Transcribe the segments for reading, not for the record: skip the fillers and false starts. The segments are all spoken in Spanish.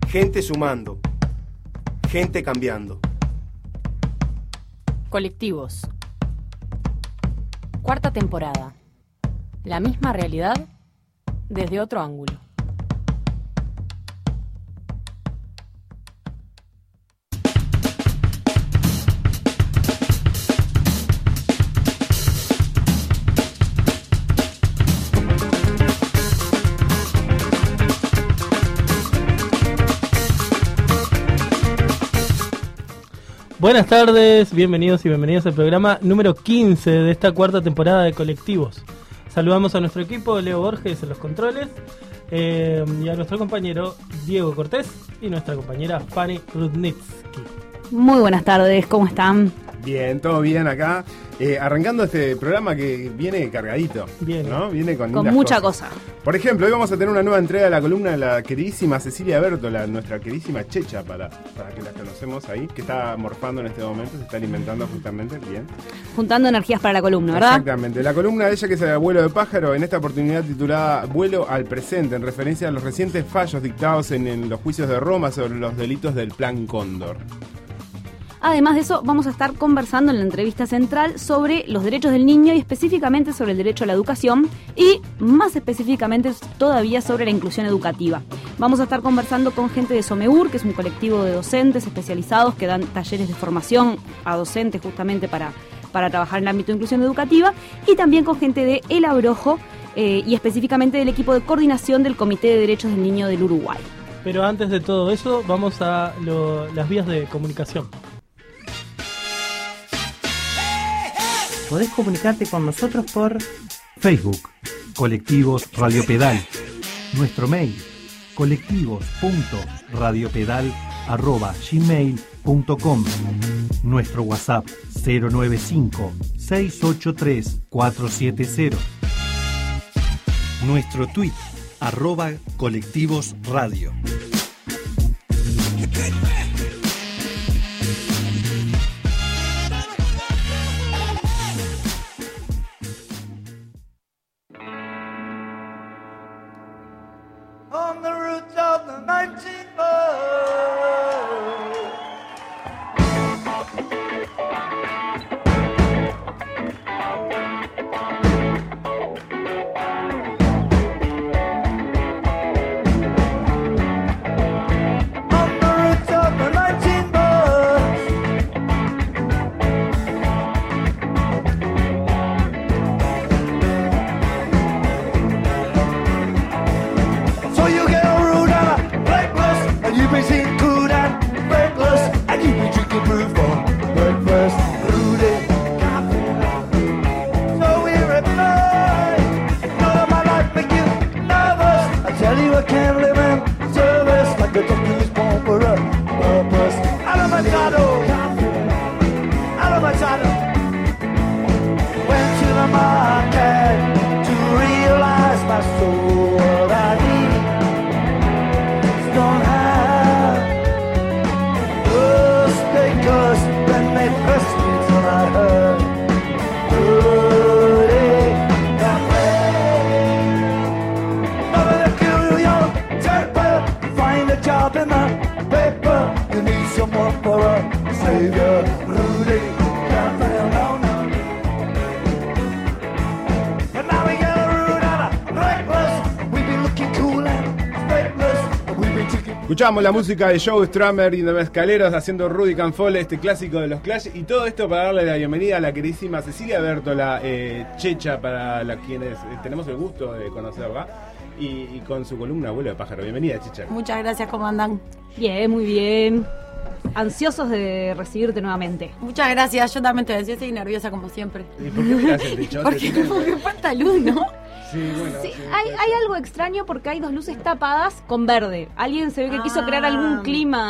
Gente sumando. Gente cambiando. Colectivos. Cuarta temporada. La misma realidad desde otro ángulo. Buenas tardes, bienvenidos y bienvenidas al programa número 15 de esta cuarta temporada de Colectivos. Saludamos a nuestro equipo, Leo Borges en los controles, y a nuestro compañero Diego Cortés y nuestra compañera Fanny Rudnitsky. Muy buenas tardes, ¿cómo están? Bien, todo bien acá. Arrancando este programa que viene cargadito, ¿no? Viene con mucha cosa. Por ejemplo, hoy vamos a tener una nueva entrega de la columna de la queridísima Cecilia Bertola, nuestra queridísima Checha, para que la conocemos ahí, que está morfando en este momento, se está alimentando justamente, bien. Juntando energías para la columna, ¿verdad? Exactamente. La columna de ella, que es el Vuelo de Pájaro, en esta oportunidad titulada Vuelo al Presente, en referencia a los recientes fallos dictados en los juicios de Roma sobre los delitos del Plan Cóndor. Además de eso, vamos a estar conversando en la entrevista central sobre los derechos del niño y específicamente sobre el derecho a la educación y más específicamente todavía sobre la inclusión educativa. Vamos a estar conversando con gente de Someur, que es un colectivo de docentes especializados que dan talleres de formación a docentes justamente para trabajar en el ámbito de inclusión educativa, y también con gente de El Abrojo y específicamente del equipo de coordinación del Comité de Derechos del Niño del Uruguay. Pero antes de todo eso, vamos a las vías de comunicación. Podés comunicarte con nosotros por Facebook, Colectivos Radio Pedal. Nuestro mail, colectivos.radiopedal@gmail.com. Nuestro WhatsApp, 095-683-470. Nuestro tweet, @colectivosradio. On the roots of the 19th Escuchamos la música de Joe Strummer y de Mezcaleros haciendo Rudy Can Fall, este clásico de los Clash, y todo esto para darle la bienvenida a la queridísima Cecilia Bertola, Checha, para quienes tenemos el gusto de conocerla, y con su columna Vuelo de Pájaro. Bienvenida, Checha. Muchas gracias, ¿cómo andan? Bien, muy bien. Ansiosos de recibirte nuevamente. Muchas gracias, yo también estoy ansiosa y nerviosa como siempre. ¿Y por qué miras el techo? Porque como que falta luz, ¿no? Sí, bueno. Sí, hay algo extraño porque hay dos luces tapadas con verde. Alguien se ve que quiso crear algún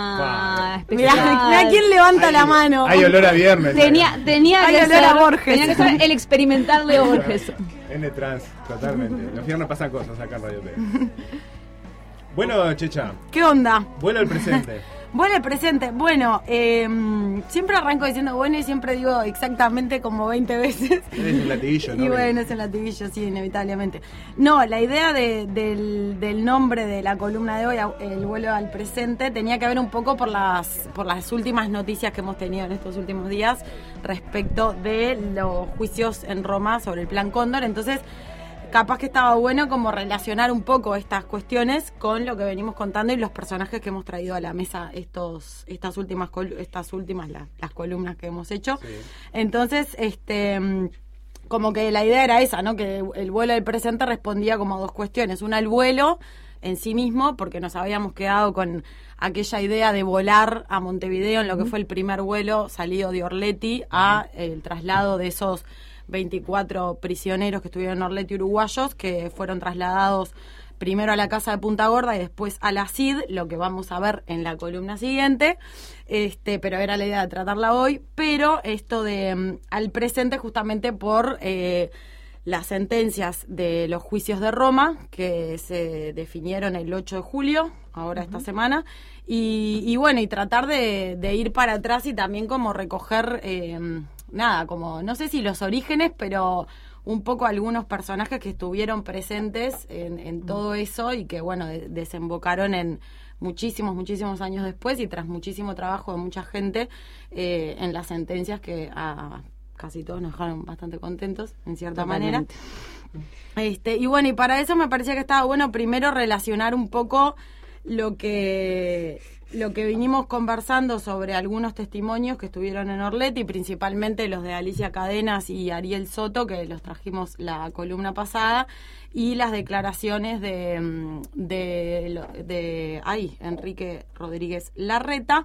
clima especial. Mirá quién levanta la mano. Hay olor a viernes. Tenía Hay que olor ser, a Borges. tenía que ser el experimental de Borges. N-Trans, totalmente. Los viernes pasan cosas acá en Radio T. Bueno, Checha. ¿Qué onda? Vuelo al presente. Vuelo al presente. Bueno, siempre arranco diciendo bueno y siempre digo exactamente como 20 veces. Es un latiguillo, ¿no? Y bueno, es un latiguillo, sí, inevitablemente. No, la idea del nombre de la columna de hoy, el vuelo al presente, tenía que ver un poco por las últimas noticias que hemos tenido en estos últimos días respecto de los juicios en Roma sobre el Plan Cóndor. Entonces, capaz que estaba bueno como relacionar un poco estas cuestiones con lo que venimos contando y los personajes que hemos traído a la mesa estas últimas las columnas que hemos hecho. Sí. Entonces, como que la idea era esa, ¿no? Que el vuelo del presente respondía como a dos cuestiones. Una, el vuelo en sí mismo, porque nos habíamos quedado con aquella idea de volar a Montevideo en lo que fue el primer vuelo salido de Orleti a el traslado de esos 24 prisioneros que estuvieron en Orleti uruguayos, que fueron trasladados primero a la casa de Punta Gorda y después a la CID, lo que vamos a ver en la columna siguiente, pero era la idea de tratarla hoy, pero esto de al presente justamente por las sentencias de los juicios de Roma, que se definieron el 8 de julio, ahora esta semana, y bueno, y tratar de ir para atrás y también como recoger como, no sé si los orígenes, pero un poco algunos personajes que estuvieron presentes en todo eso y que, bueno, desembocaron en muchísimos años después y tras muchísimo trabajo de mucha gente en las sentencias que a casi todos nos dejaron bastante contentos, en cierta manera. Y bueno, y para eso me parecía que estaba bueno primero relacionar un poco lo que vinimos conversando sobre algunos testimonios que estuvieron en Orleti, principalmente los de Alicia Cadenas y Ariel Soto, que los trajimos la columna pasada, y las declaraciones de Enrique Rodríguez Larreta.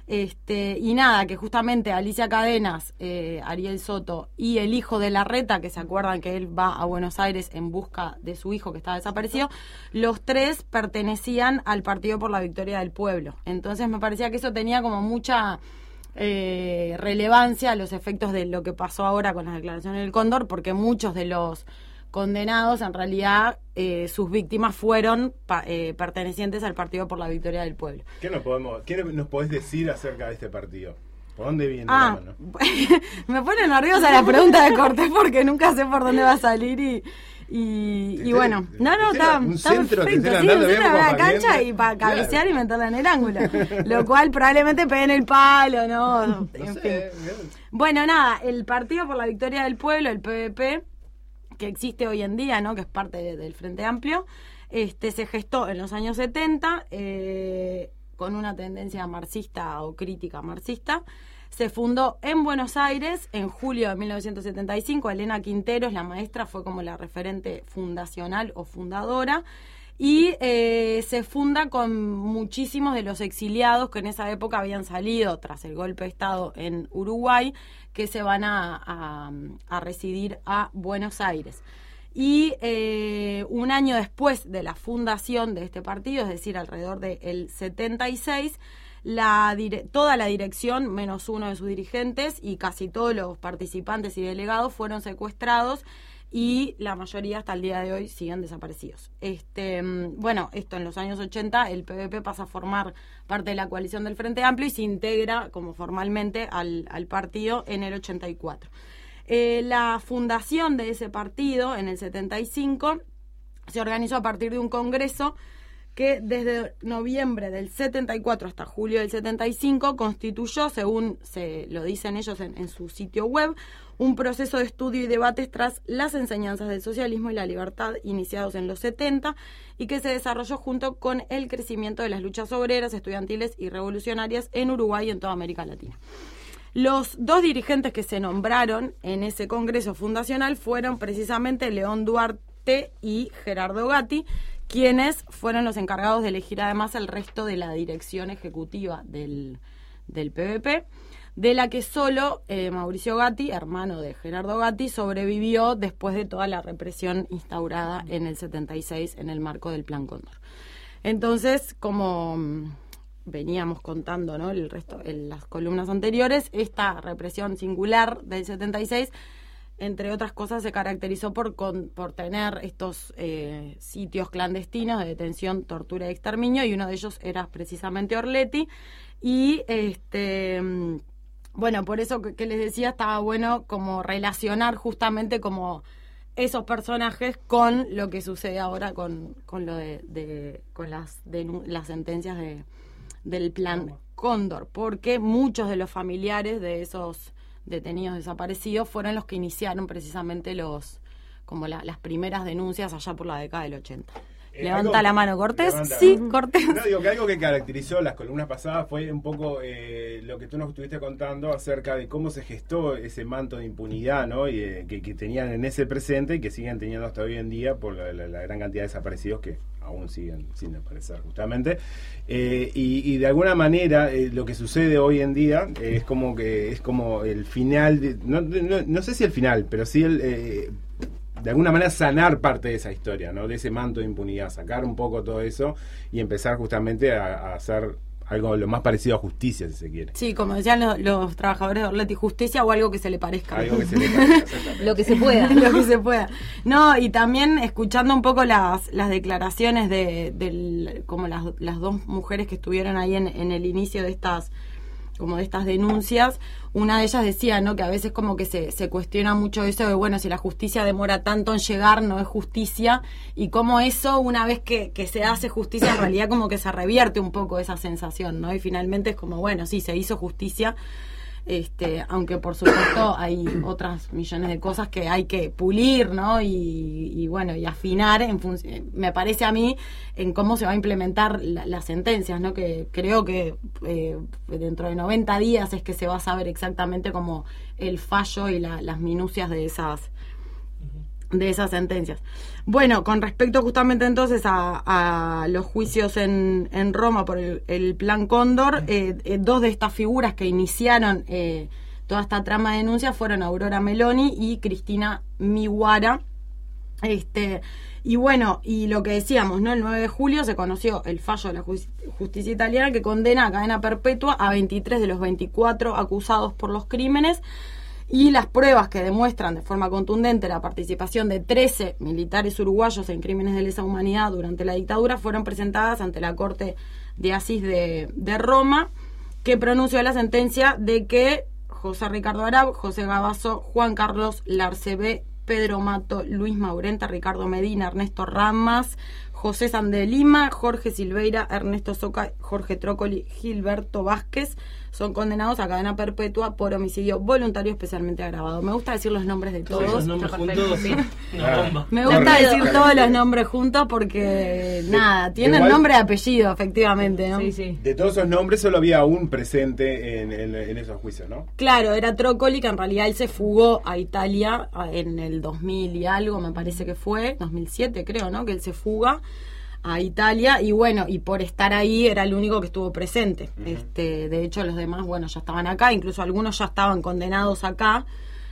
Y nada, que justamente Alicia Cadenas, Ariel Soto y el hijo de Larreta, que se acuerdan que él va a Buenos Aires en busca de su hijo que estaba desaparecido, los tres pertenecían al Partido por la Victoria del Pueblo. Entonces me parecía que eso tenía como mucha relevancia a los efectos de lo que pasó ahora con las declaraciones del Cóndor, porque muchos de los condenados, en realidad, sus víctimas fueron pertenecientes al Partido por la Victoria del Pueblo. ¿Qué nos podés decir acerca de este partido? ¿Por dónde viene la mano? Me pone nerviosa la pregunta de Cortés porque nunca sé por dónde va a salir y bueno, está un centro perfecto, un centro de la cancha y para cabecear y meterla en el ángulo, lo cual probablemente pegue en el palo, ¿no? En fin. Bueno, nada, el Partido por la Victoria del Pueblo, el PVP, que existe hoy en día, ¿no? Que es parte del Frente Amplio, se gestó en los años 70 con una tendencia marxista o crítica marxista. Se fundó en Buenos Aires en julio de 1975. Elena Quinteros, la maestra, fue como la referente fundacional o fundadora. Y se funda con muchísimos de los exiliados que en esa época habían salido tras el golpe de Estado en Uruguay, que se van a residir a Buenos Aires. Y un año después de la fundación de este partido, es decir, alrededor del 76, toda la dirección, menos uno de sus dirigentes, y casi todos los participantes y delegados fueron secuestrados, y la mayoría hasta el día de hoy siguen desaparecidos. Bueno, esto en los años 80 el PVP pasa a formar parte de la coalición del Frente Amplio y se integra como formalmente al partido en el 84. La fundación de ese partido en el 75 se organizó a partir de un congreso que desde noviembre del 74 hasta julio del 75 constituyó, según se lo dicen ellos en su sitio web, un proceso de estudio y debates tras las enseñanzas del socialismo y la libertad iniciados en los 70 y que se desarrolló junto con el crecimiento de las luchas obreras, estudiantiles y revolucionarias en Uruguay y en toda América Latina. Los dos dirigentes que se nombraron en ese congreso fundacional fueron precisamente León Duarte y Gerardo Gatti, quienes fueron los encargados de elegir además el resto de la dirección ejecutiva del PVP, de la que solo Mauricio Gatti, hermano de Gerardo Gatti, sobrevivió después de toda la represión instaurada en el 76 en el marco del Plan Cóndor. Entonces, como veníamos contando, ¿no?, el resto en las columnas anteriores, esta represión singular del 76 entre otras cosas, se caracterizó por tener estos sitios clandestinos de detención, tortura y exterminio, y uno de ellos era precisamente Orletti. Y bueno, por eso que les decía, estaba bueno como relacionar justamente como esos personajes con lo que sucede ahora con lo con las sentencias del plan Cóndor, porque muchos de los familiares de esos detenidos desaparecidos fueron los que iniciaron precisamente las primeras denuncias allá por la década del 80. Levanta la mano Cortés. Sí, Cortés. No, digo que algo que caracterizó las columnas pasadas fue un poco lo que tú nos estuviste contando acerca de cómo se gestó ese manto de impunidad, ¿no? Y que tenían en ese presente y que siguen teniendo hasta hoy en día por la gran cantidad de desaparecidos que aún siguen sin aparecer justamente. Y de alguna manera lo que sucede hoy en día es como el final, no sé si el final, pero sí de alguna manera sanar parte de esa historia, ¿no? De ese manto de impunidad, sacar un poco todo eso y empezar justamente a hacer algo lo más parecido a justicia, si se quiere. Sí, como decían los trabajadores de Orletti, justicia o algo que se le parezca. Algo que se le parezca, exactamente. Lo que se pueda. Lo que se pueda. No, y también escuchando un poco las declaraciones como las dos mujeres que estuvieron ahí en el inicio de estas denuncias, una de ellas decía, ¿no?, que a veces como que se cuestiona mucho eso de, bueno, si la justicia demora tanto en llegar, no es justicia, y como eso, una vez que se hace justicia, en realidad como que se revierte un poco esa sensación, ¿no? Y finalmente es como, bueno, sí, se hizo justicia, aunque por supuesto hay otras millones de cosas que hay que pulir, ¿no? Y bueno, y afinar me parece a mí, en cómo se va a implementar las sentencias, ¿no? Que creo que dentro de 90 días es que se va a saber exactamente como el fallo y las minucias de esas sentencias. Bueno, con respecto justamente entonces a los juicios en Roma por el plan Cóndor, dos de estas figuras que iniciaron toda esta trama de denuncia fueron Aurora Meloni y Cristina Miguara. Y bueno, y lo que decíamos, ¿no? El 9 de julio se conoció el fallo de la justicia italiana que condena a cadena perpetua a 23 de los 24 acusados por los crímenes. Y las pruebas que demuestran de forma contundente la participación de 13 militares uruguayos en crímenes de lesa humanidad durante la dictadura fueron presentadas ante la Corte de Asis de Roma, que pronunció la sentencia de que José Ricardo Arau, José Gabazo, Juan Carlos Larcebé, Pedro Mato, Luis Maurenta, Ricardo Medina, Ernesto Ramas, José Sande de Lima, Jorge Silveira, Ernesto Soca, Jorge Trócoli, Gilberto Vázquez son condenados a cadena perpetua por homicidio voluntario especialmente agravado. Me gusta decir los nombres de todos. Los nombres juntos, sí. Me gusta decir todos los nombres juntos porque, tienen igual, nombre y apellido, efectivamente, ¿no? Sí, sí. De todos esos nombres solo había un presente en esos juicios, ¿no? Claro, era Trócoli, que en realidad él se fugó a Italia en el 2000 y algo, me parece que fue, 2007 creo, ¿no? Que él se fuga a Italia y bueno, y por estar ahí era el único que estuvo presente. De hecho los demás, bueno, ya estaban acá, incluso algunos ya estaban condenados acá.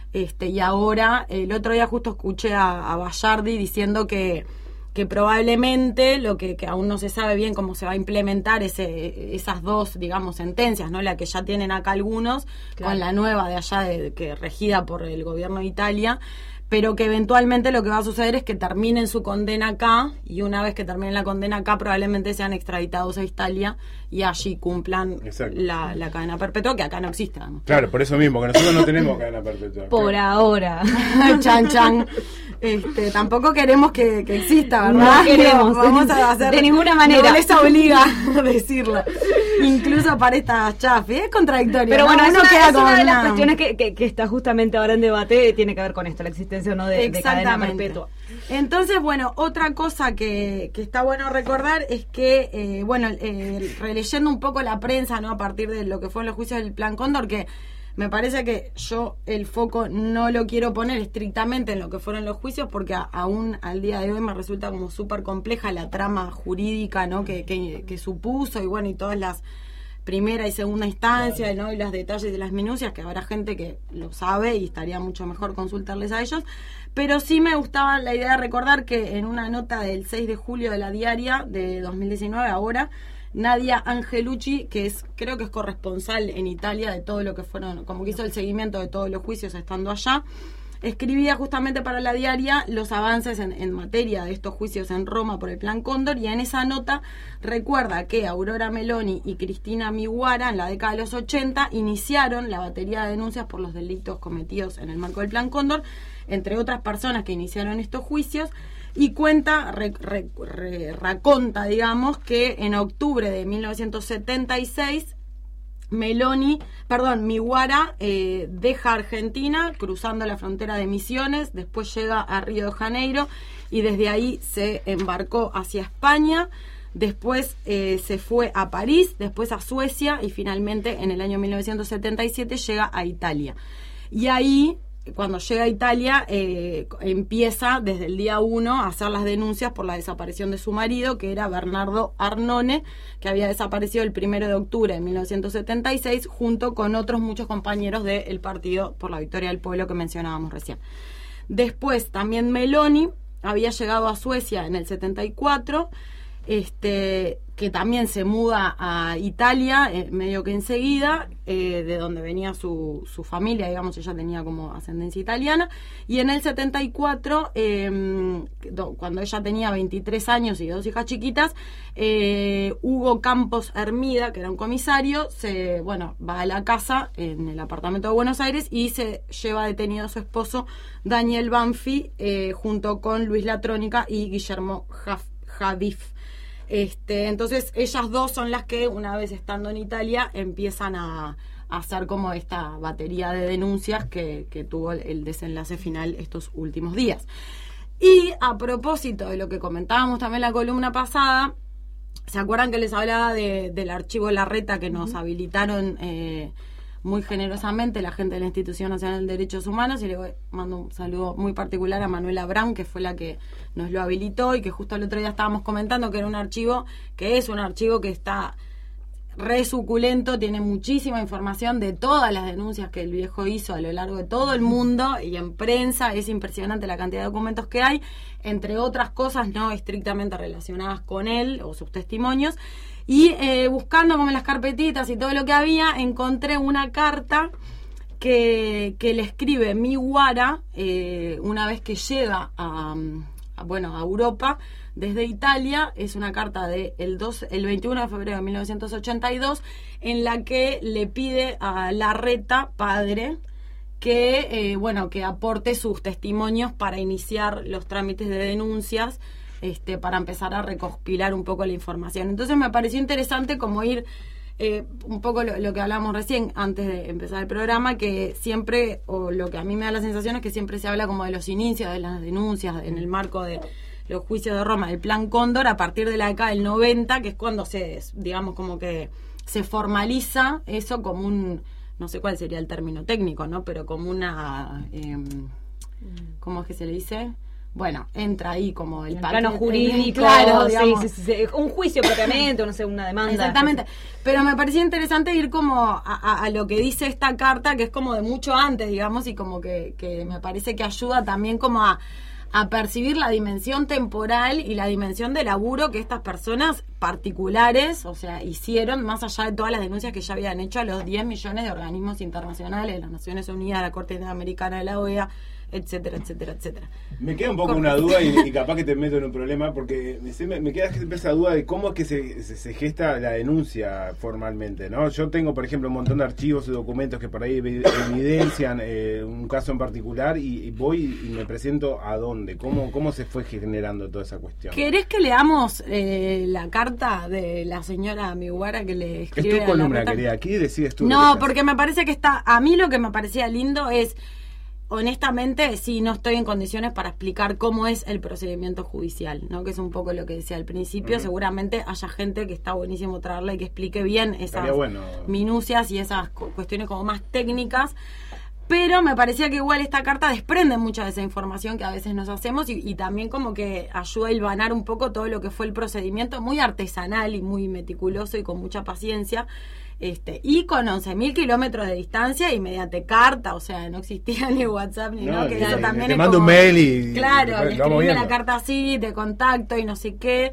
Y ahora, el otro día justo escuché a Bayardi diciendo que probablemente lo que aún no se sabe bien cómo se va a implementar esas dos, digamos, sentencias, ¿no? La que ya tienen acá algunos, claro, con la nueva de allá que regida por el gobierno de Italia, pero que eventualmente lo que va a suceder es que terminen su condena acá, y una vez que terminen la condena acá probablemente sean extraditados a Italia y allí cumplan la cadena perpetua, que acá no existe, ¿no? Claro, por eso mismo, que nosotros no tenemos cadena perpetua. Por ahora. Chan, chan. Tampoco queremos que exista, ¿verdad? No queremos. Vamos a hacer, de ninguna manera. No les obliga a decirlo. Incluso para estas chafes. Es contradictorio. Pero ¿no? bueno, Uno es queda una de las una cuestiones que está justamente ahora en debate, tiene que ver con esto, la existencia o no de cadena perpetua. Entonces, bueno, otra cosa que está bueno recordar es que, releyendo un poco la prensa, ¿no? A partir de lo que fueron los juicios del Plan Cóndor, que me parece que yo el foco no lo quiero poner estrictamente en lo que fueron los juicios, porque aún al día de hoy me resulta como súper compleja la trama jurídica, ¿no? que supuso, y bueno, y todas las primera y segunda instancia, ¿no? Y los detalles de las minucias, que habrá gente que lo sabe y estaría mucho mejor consultarles a ellos. Pero sí me gustaba la idea de recordar que en una nota del 6 de julio de La Diaria de 2019, ahora, Nadia Angelucci, que creo que es corresponsal en Italia de todo lo que fueron, como que hizo el seguimiento de todos los juicios estando allá, escribía justamente para la diaria los avances en materia de estos juicios en Roma por el Plan Cóndor, y en esa nota recuerda que Aurora Meloni y Cristina Miguara en la década de los 80 iniciaron la batería de denuncias por los delitos cometidos en el marco del Plan Cóndor, entre otras personas que iniciaron estos juicios, y raconta, digamos, que en octubre de 1976 Miguara deja Argentina cruzando la frontera de Misiones, después llega a Río de Janeiro y desde ahí se embarcó hacia España, después se fue a París, después a Suecia y finalmente en el año 1977 llega a Italia. Y ahí, cuando llega a Italia, empieza desde el día 1 a hacer las denuncias por la desaparición de su marido, que era Bernardo Arnone, que había desaparecido el 1 de octubre de 1976, junto con otros muchos compañeros del Partido por la Victoria del Pueblo que mencionábamos recién. Después, también Meloni había llegado a Suecia en el 74, que también se muda a Italia, medio que enseguida, de donde venía su familia, digamos, ella tenía como ascendencia italiana, y en el 74, cuando ella tenía 23 años y 2 hijas chiquitas, Hugo Campos Hermida, que era un comisario, va a la casa en el apartamento de Buenos Aires y se lleva detenido a su esposo Daniel Banfi, junto con Luis Latrónica y Guillermo Javif. Entonces ellas dos son las que, una vez estando en Italia, empiezan a hacer como esta batería de denuncias que tuvo el desenlace final estos últimos días. Y a propósito de lo que comentábamos también en la columna pasada, ¿se acuerdan que les hablaba del archivo Larreta que nos habilitaron muy generosamente la gente de la Institución Nacional de Derechos Humanos? Y le mando un saludo muy particular a Manuela Brown, que fue la que nos lo habilitó, y que justo el otro día estábamos comentando que era un archivo que está re suculento, tiene muchísima información de todas las denuncias que el viejo hizo a lo largo de todo el mundo, y en prensa es impresionante la cantidad de documentos que hay, entre otras cosas no estrictamente relacionadas con él o sus testimonios. Y buscando como en las carpetitas y todo lo que había, encontré una carta que le escribe Miguara una vez que llega a Europa desde Italia. Es una carta el 21 de febrero de 1982, en la que le pide a Larreta, padre, que aporte sus testimonios para iniciar los trámites de denuncias, para empezar a recopilar un poco la información. Entonces me pareció interesante como ir un poco lo que hablamos recién antes de empezar el programa, que siempre, o lo que a mí me da la sensación es que siempre se habla como de los inicios de las denuncias en el marco de los juicios de Roma, del Plan Cóndor, a partir de la década del 90, que es cuando digamos como que se formaliza eso como un, no sé cuál sería el término técnico, ¿no? Pero como una, ¿cómo es que se le dice? Bueno, entra ahí como el plano jurídico, claro, digamos. Sí, un juicio propiamente, no sé, una demanda. Exactamente, pero me parecía interesante ir como a lo que dice esta carta, que es como de mucho antes, digamos, y como que me parece que ayuda también como a percibir la dimensión temporal y la dimensión de laburo que estas personas particulares, o sea, hicieron, más allá de todas las denuncias que ya habían hecho a los 10 millones de organismos internacionales, las Naciones Unidas, la Corte Interamericana de la OEA, etcétera, etcétera, etcétera. Me queda un poco una duda y capaz que te meto en un problema, porque me queda esa duda de cómo es que se gesta la denuncia formalmente, ¿no? Yo tengo, por ejemplo, un montón de archivos y documentos que por ahí evidencian un caso en particular, y voy y me presento a dónde, cómo se fue generando toda esa cuestión. ¿Querés que leamos la carta de la señora Miguara que le escribe? Es tu columna, querida, aquí decides tú. No, porque me parece que a mí lo que me parecía lindo es, honestamente, sí, no estoy en condiciones para explicar cómo es el procedimiento judicial, ¿no? Que es un poco lo que decía al principio. Seguramente haya gente que está buenísimo traerla y que explique bien esas minucias y esas cuestiones como más técnicas. Pero me parecía que igual esta carta desprende mucha de esa información que a veces nos hacemos, y también como que ayuda a hilvanar un poco todo lo que fue el procedimiento, muy artesanal y muy meticuloso y con mucha paciencia. Y con 11.000 kilómetros de distancia y mediante carta, o sea, no existía ni WhatsApp ni nada, que eso también te es mando como, un mail y claro, le escribí la carta así, te contacto y no sé qué.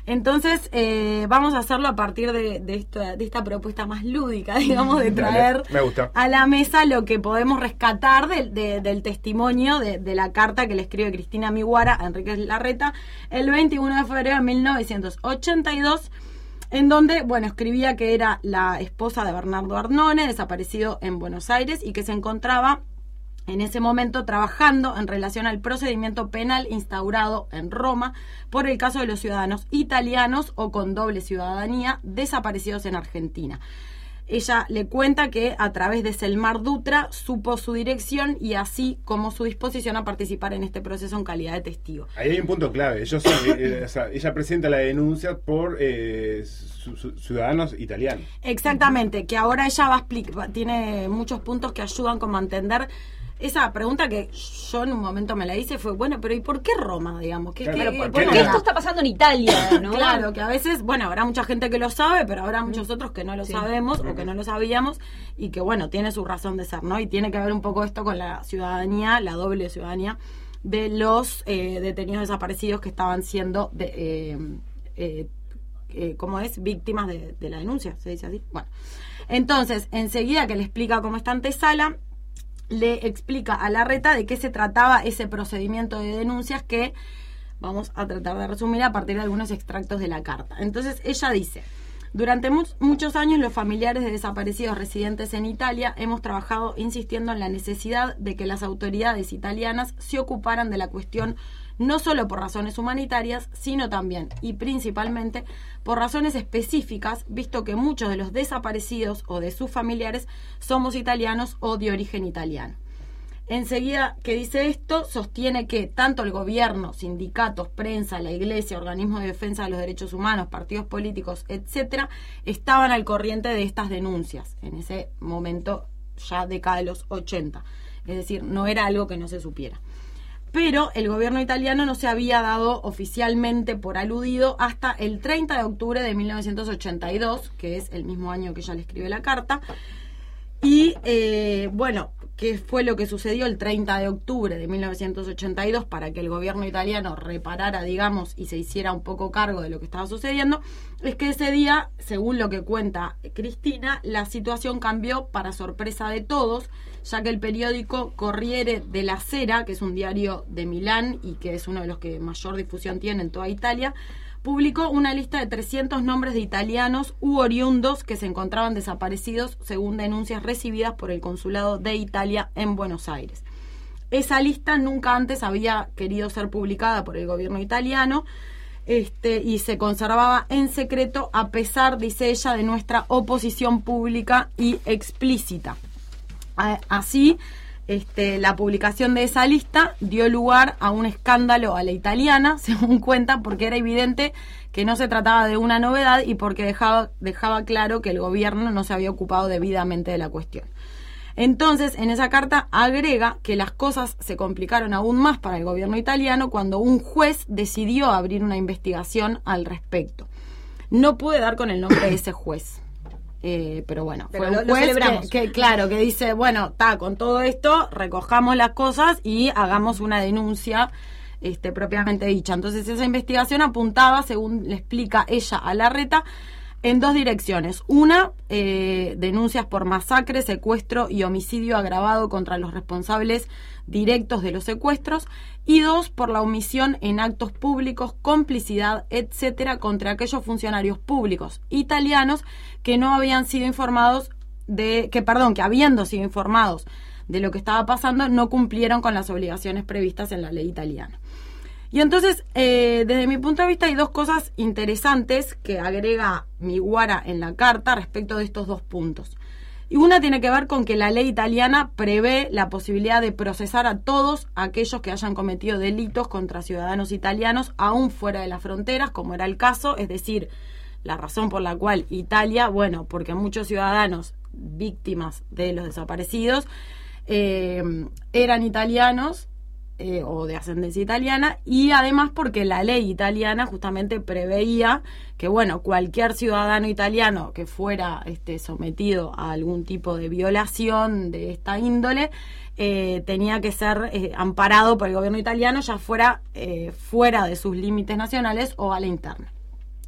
Entonces, vamos a hacerlo a partir de esta propuesta más lúdica, digamos, de traer Me gusta. a la mesa lo que podemos rescatar del testimonio de la carta que le escribe Cristina Miguara a Enrique Larreta el 21 de febrero de 1982, en donde, bueno, escribía que era la esposa de Bernardo Arnone, desaparecido en Buenos Aires, y que se encontraba en ese momento trabajando en relación al procedimiento penal instaurado en Roma por el caso de los ciudadanos italianos o con doble ciudadanía desaparecidos en Argentina. Ella le cuenta que a través de Selmar Dutra supo su dirección y así como su disposición a participar en este proceso en calidad de testigo. Ahí hay un punto clave. Ellos son, o sea, ella presenta la denuncia por ciudadanos italianos. Exactamente, que ahora ella va a explicar, tiene muchos puntos que ayudan como a entender. Esa pregunta que yo en un momento me la hice fue, bueno, pero ¿y por qué Roma, digamos? ¿Por qué esto está pasando en Italia, no? Claro, que a veces, bueno, habrá mucha gente que lo sabe, pero habrá muchos otros que no lo sabemos o que no lo sabíamos y que, bueno, tiene su razón de ser, ¿no? Y tiene que ver un poco esto con la ciudadanía, la doble ciudadanía de los detenidos desaparecidos que estaban siendo, ¿cómo es? Víctimas de la denuncia, ¿se dice así? Bueno, entonces, enseguida que le explica cómo está antesala, le explica a Larreta de qué se trataba ese procedimiento de denuncias que vamos a tratar de resumir a partir de algunos extractos de la carta. Entonces ella dice: durante muchos años los familiares de desaparecidos residentes en Italia hemos trabajado insistiendo en la necesidad de que las autoridades italianas se ocuparan de la cuestión no solo por razones humanitarias, sino también y principalmente por razones específicas, visto que muchos de los desaparecidos o de sus familiares somos italianos o de origen italiano. Enseguida que dice esto, sostiene que tanto el gobierno, sindicatos, prensa, la iglesia, organismos de defensa de los derechos humanos, partidos políticos, etcétera, estaban al corriente de estas denuncias, en ese momento ya década de los 80. Es decir, no era algo que no se supiera. Pero el gobierno italiano no se había dado oficialmente por aludido hasta el 30 de octubre de 1982, que es el mismo año que ella le escribe la carta. Y, bueno, ¿qué fue lo que sucedió el 30 de octubre de 1982 para que el gobierno italiano reparara, digamos, y se hiciera un poco cargo de lo que estaba sucediendo? Es que ese día, según lo que cuenta Cristina, la situación cambió para sorpresa de todos, ya que el periódico Corriere della Sera, que es un diario de Milán y que es uno de los que mayor difusión tiene en toda Italia, publicó una lista de 300 nombres de italianos u oriundos que se encontraban desaparecidos según denuncias recibidas por el Consulado de Italia en Buenos Aires. Esa lista nunca antes había querido ser publicada por el gobierno italiano y se conservaba en secreto a pesar, dice ella, de nuestra oposición pública y explícita. Así, la publicación de esa lista dio lugar a un escándalo a la italiana, según cuenta, porque era evidente que no se trataba de una novedad y porque dejaba claro que el gobierno no se había ocupado debidamente de la cuestión. Entonces, en esa carta agrega que las cosas se complicaron aún más para el gobierno italiano cuando un juez decidió abrir una investigación al respecto. No pude dar con el nombre de ese juez. Pero bueno, pero fue un lo juez celebramos. que dice, bueno, con todo esto recojamos las cosas y hagamos una denuncia propiamente dicha. Entonces esa investigación apuntaba, según le explica ella a Larreta, en dos direcciones. Una, denuncias por masacre, secuestro y homicidio agravado contra los responsables directos de los secuestros, y dos, por la omisión en actos públicos, complicidad, etcétera, contra aquellos funcionarios públicos italianos que no habían sido informados que habiendo sido informados de lo que estaba pasando, no cumplieron con las obligaciones previstas en la ley italiana. Y entonces, desde mi punto de vista, hay dos cosas interesantes que agrega Miguara en la carta respecto de estos dos puntos. Y una tiene que ver con que la ley italiana prevé la posibilidad de procesar a todos aquellos que hayan cometido delitos contra ciudadanos italianos aún fuera de las fronteras, como era el caso, es decir, la razón por la cual Italia, bueno, porque muchos ciudadanos víctimas de los desaparecidos eran italianos, o de ascendencia italiana, y además porque la ley italiana justamente preveía que, bueno, cualquier ciudadano italiano que fuera sometido a algún tipo de violación de esta índole tenía que ser amparado por el gobierno italiano, ya fuera fuera de sus límites nacionales o a la interna.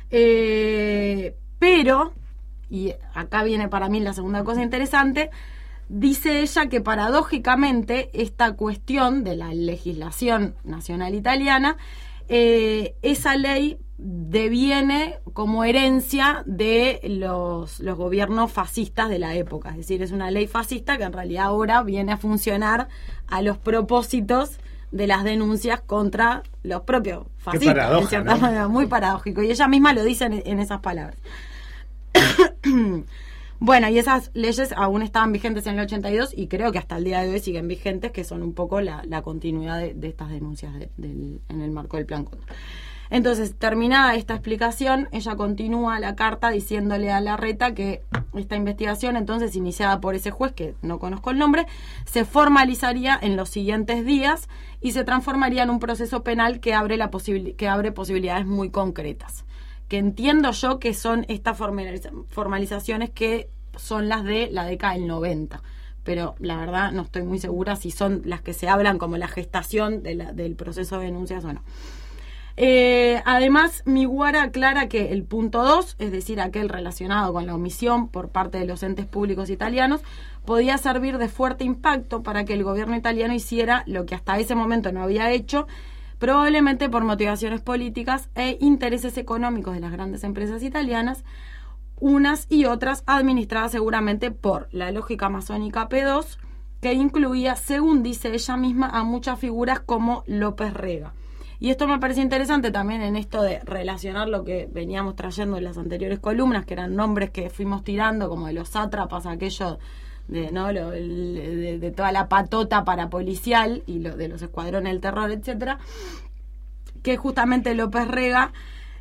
Pero, y acá viene para mí la segunda cosa interesante, dice ella que paradójicamente esta cuestión de la legislación nacional italiana, esa ley deviene como herencia de los gobiernos fascistas de la época. Es decir, es una ley fascista que en realidad ahora viene a funcionar a los propósitos de las denuncias contra los propios fascistas. Qué paradoja, en cierta manera, muy paradójico. Y ella misma lo dice en esas palabras. Bueno, y esas leyes aún estaban vigentes en el 82 y creo que hasta el día de hoy siguen vigentes, que son un poco la continuidad de estas denuncias en el marco del Plan Cóndor. Entonces, terminada esta explicación, ella continúa la carta diciéndole a Larreta que esta investigación, entonces iniciada por ese juez, que no conozco el nombre, se formalizaría en los siguientes días y se transformaría en un proceso penal que abre posibilidades muy concretas. Que entiendo yo que son estas formalizaciones que son las de la década del 90. Pero la verdad no estoy muy segura si son las que se hablan como la gestación del proceso de denuncias o no. Además, Miguara aclara que el punto 2, es decir, aquel relacionado con la omisión por parte de los entes públicos italianos, podía servir de fuerte impacto para que el gobierno italiano hiciera lo que hasta ese momento no había hecho, probablemente por motivaciones políticas e intereses económicos de las grandes empresas italianas, unas y otras administradas seguramente por la lógica masónica P2, que incluía, según dice ella misma, a muchas figuras como López Rega. Y esto me parece interesante también en esto de relacionar lo que veníamos trayendo en las anteriores columnas, que eran nombres que fuimos tirando, como de los sátrapas, aquello de toda la patota parapolicial y de los escuadrones del terror, etcétera, que justamente López Rega